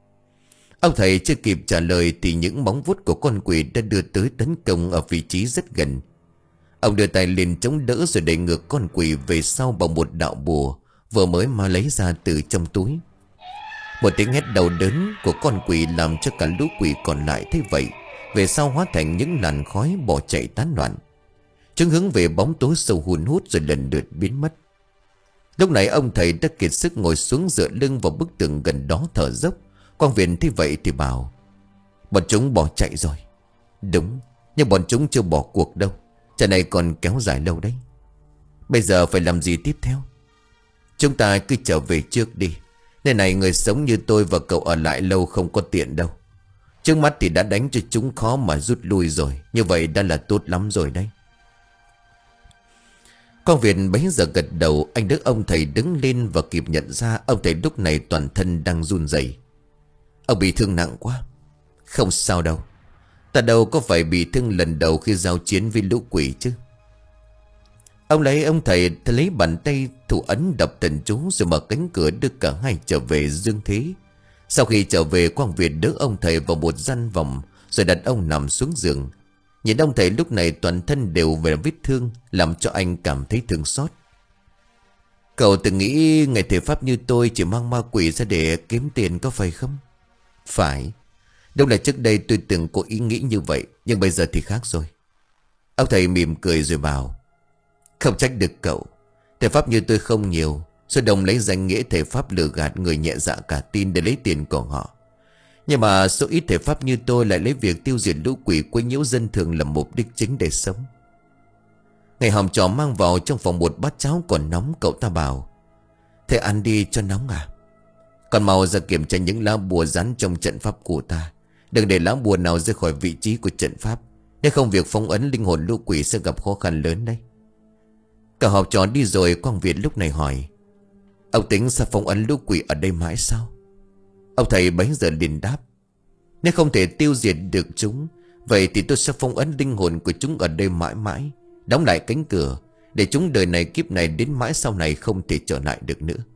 Ông thầy chưa kịp trả lời thì những móng vuốt của con quỷ đã đưa tới tấn công ở vị trí rất gần. Ông đưa tay lên chống đỡ rồi đẩy ngược con quỷ về sau bằng một đạo bùa vừa mới mà lấy ra từ trong túi. Một tiếng hét đau đớn của con quỷ làm cho cả lũ quỷ còn lại thấy vậy, về sau hóa thành những làn khói bỏ chạy tán loạn. Chúng hướng về bóng tối sâu hun hút rồi lần lượt biến mất. Lúc này ông thầy đã kiệt sức ngồi xuống dựa lưng vào bức tường gần đó thở dốc. Quang Việt thấy vậy thì bảo: Bọn chúng bỏ chạy rồi. Đúng, nhưng bọn chúng chưa bỏ cuộc đâu. Trận này còn kéo dài lâu đấy. Bây giờ phải làm gì tiếp theo? Chúng ta cứ trở về trước đi. Nơi này người sống như tôi và cậu ở lại lâu không có tiện đâu. Trước mắt thì đã đánh cho chúng khó mà rút lui rồi. Như vậy đã là tốt lắm rồi đấy. Quang Việt bấy giờ gật đầu. Anh đỡ ông thầy đứng lên và kịp nhận ra ông thầy lúc này toàn thân đang run rẩy. Ông bị thương nặng quá. Không sao đâu. Ta đâu có phải bị thương lần đầu khi giao chiến với lũ quỷ chứ. Ông lấy ông thầy lấy bàn tay thủ ấn đập thần chú, rồi mở cánh cửa đưa cả hai trở về dương thế. Sau khi trở về, Quang Việt đỡ ông thầy vào một gian vòng, rồi đặt ông nằm xuống giường. Nhìn ông thầy lúc này toàn thân đều về vết thương, làm cho anh cảm thấy thương xót. Cậu từng nghĩ người thầy Pháp như tôi chỉ mang ma quỷ ra để kiếm tiền có phải không? Phải. Đúng là trước đây tôi từng có ý nghĩ như vậy, nhưng bây giờ thì khác rồi. Ông thầy mỉm cười rồi bảo: Không trách được cậu. Thầy Pháp như tôi không nhiều, số đông lấy danh nghĩa thầy Pháp lừa gạt người nhẹ dạ cả tin để lấy tiền của họ. Nhưng mà số ít thầy Pháp như tôi lại lấy việc tiêu diệt lũ quỷ quấy nhiễu dân thường làm mục đích chính để sống. Ngày hòm trò mang vào trong phòng một bát cháo còn nóng, cậu ta bảo: Thầy ăn đi cho nóng à? Còn mau ra kiểm tra những lá bùa dán trong trận pháp của ta. Đừng để lá bùa nào rơi khỏi vị trí của trận pháp, nếu không việc phong ấn linh hồn lũ quỷ sẽ gặp khó khăn lớn đấy. Cả học trò đi rồi, Quang Việt lúc này hỏi: Ông tính sao phong ấn lũ quỷ ở đây mãi sao? Ông thầy bấy giờ liền đáp: Nếu không thể tiêu diệt được chúng, vậy thì tôi sẽ phong ấn linh hồn của chúng ở đây mãi mãi, đóng lại cánh cửa, để chúng đời này kiếp này đến mãi sau này không thể trở lại được nữa.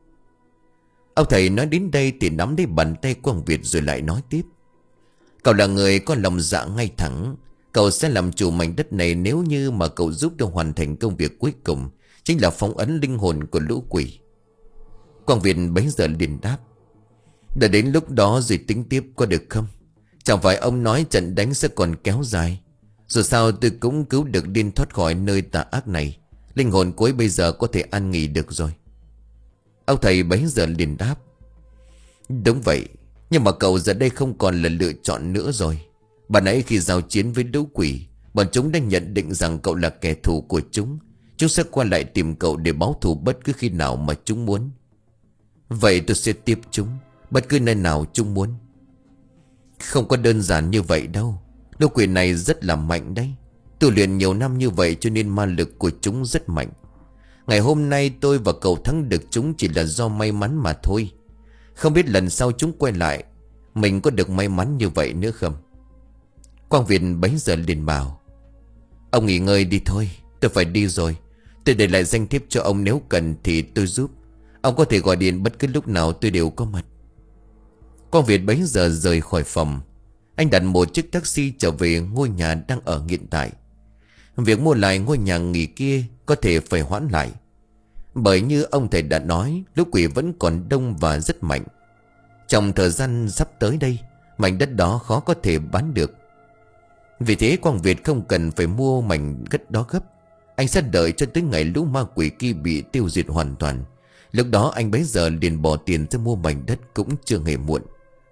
Ông thầy nói đến đây thì nắm lấy bàn tay Quang Việt rồi lại nói tiếp: Cậu là người có lòng dạ ngay thẳng. Cậu sẽ làm chủ mảnh đất này nếu như mà cậu giúp tôi hoàn thành công việc cuối cùng, chính là phong ấn linh hồn của lũ quỷ. Quang Việt bấy giờ liền đáp: Đã đến lúc đó rồi tính tiếp có được không? Chẳng phải ông nói trận đánh sẽ còn kéo dài. Dù sao tôi cũng cứu được Điên thoát khỏi nơi tà ác này. Linh hồn cuối bây giờ có thể an nghỉ được rồi. Ông thầy bấy giờ liền đáp: Đúng vậy, nhưng mà cậu giờ đây không còn là lựa chọn nữa rồi. Bạn ấy khi giao chiến với lũ quỷ, bọn chúng đã nhận định rằng cậu là kẻ thù của chúng. Chúng sẽ qua lại tìm cậu để báo thù bất cứ khi nào mà chúng muốn. Vậy tôi sẽ tiếp chúng bất cứ nơi nào chúng muốn. Không có đơn giản như vậy đâu. Lũ quỷ này rất là mạnh đấy. Tu luyện nhiều năm như vậy cho nên ma lực của chúng rất mạnh. Ngày hôm nay tôi và cậu thắng được chúng chỉ là do may mắn mà thôi. Không biết lần sau chúng quay lại, mình có được may mắn như vậy nữa không? Quang Việt bấy giờ liền bảo: Ông nghỉ ngơi đi thôi, tôi phải đi rồi. Tôi để lại danh thiếp cho ông, nếu cần thì tôi giúp. Ông có thể gọi điện bất cứ lúc nào, tôi đều có mặt. Quang Việt bấy giờ rời khỏi phòng. Anh đặt một chiếc taxi trở về ngôi nhà đang ở hiện tại. Việc mua lại ngôi nhà nghỉ kia có thể phải hoãn lại, bởi như ông thầy đã nói, lũ quỷ vẫn còn đông và rất mạnh. Trong thời gian sắp tới đây, mảnh đất đó khó có thể bán được. Vì thế Quang Việt không cần phải mua mảnh đất đó gấp. Anh sẽ đợi cho tới ngày lũ ma quỷ kia bị tiêu diệt hoàn toàn. Lúc đó anh bấy giờ liền bỏ tiền ra mua mảnh đất cũng chưa hề muộn.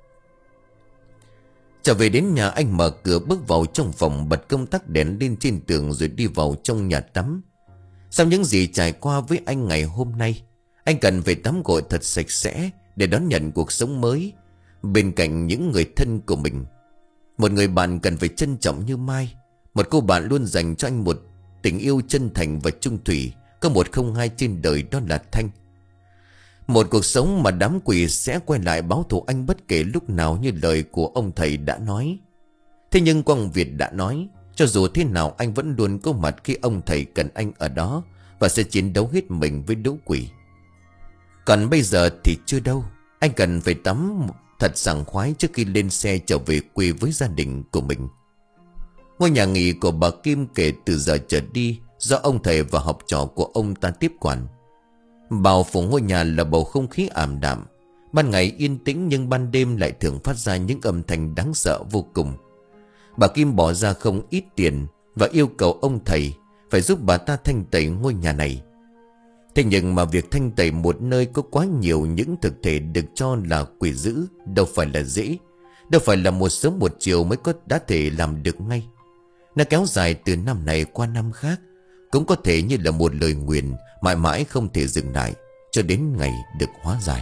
Trở về đến nhà, anh mở cửa bước vào trong phòng, bật công tắc đèn lên trên tường rồi đi vào trong nhà tắm. Sau những gì trải qua với anh ngày hôm nay, anh cần phải tắm gội thật sạch sẽ để đón nhận cuộc sống mới bên cạnh những người thân của mình. Một người bạn cần phải trân trọng như Mai, một cô bạn luôn dành cho anh một tình yêu chân thành và trung thủy. Có một không hai trên đời, đó là Thanh. Một cuộc sống mà đám quỷ sẽ quay lại báo thù anh bất kể lúc nào như lời của ông thầy đã nói. Thế nhưng Quang Việt đã nói, cho dù thế nào anh vẫn luôn có mặt khi ông thầy cần anh ở đó, và sẽ chiến đấu hết mình với lũ quỷ. Còn bây giờ thì chưa đâu. Anh cần phải tắm thật sảng khoái trước khi lên xe trở về quê với gia đình của mình. Ngôi nhà nghỉ của bà Kim kể từ giờ trở đi do ông thầy và học trò của ông ta tiếp quản. Bao phủ ngôi nhà là bầu không khí ảm đạm. Ban ngày yên tĩnh nhưng ban đêm lại thường phát ra những âm thanh đáng sợ vô cùng. Bà Kim bỏ ra không ít tiền và yêu cầu ông thầy phải giúp bà ta thanh tẩy ngôi nhà này. Thế nhưng mà việc thanh tẩy một nơi có quá nhiều những thực thể được cho là quỷ dữ đâu phải là dễ. Đâu phải là một sớm một chiều mới có đã thể làm được ngay. Nó kéo dài từ năm này qua năm khác, cũng có thể như là một lời nguyền mãi mãi không thể dừng lại cho đến ngày được hóa giải.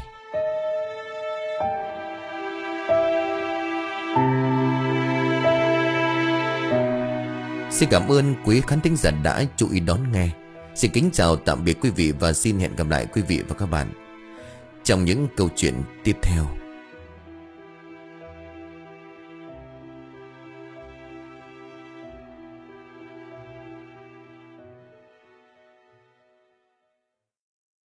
Xin cảm ơn quý khán thính giả đã chú ý đón nghe. Xin kính chào tạm biệt quý vị và xin hẹn gặp lại quý vị và các bạn trong những câu chuyện tiếp theo.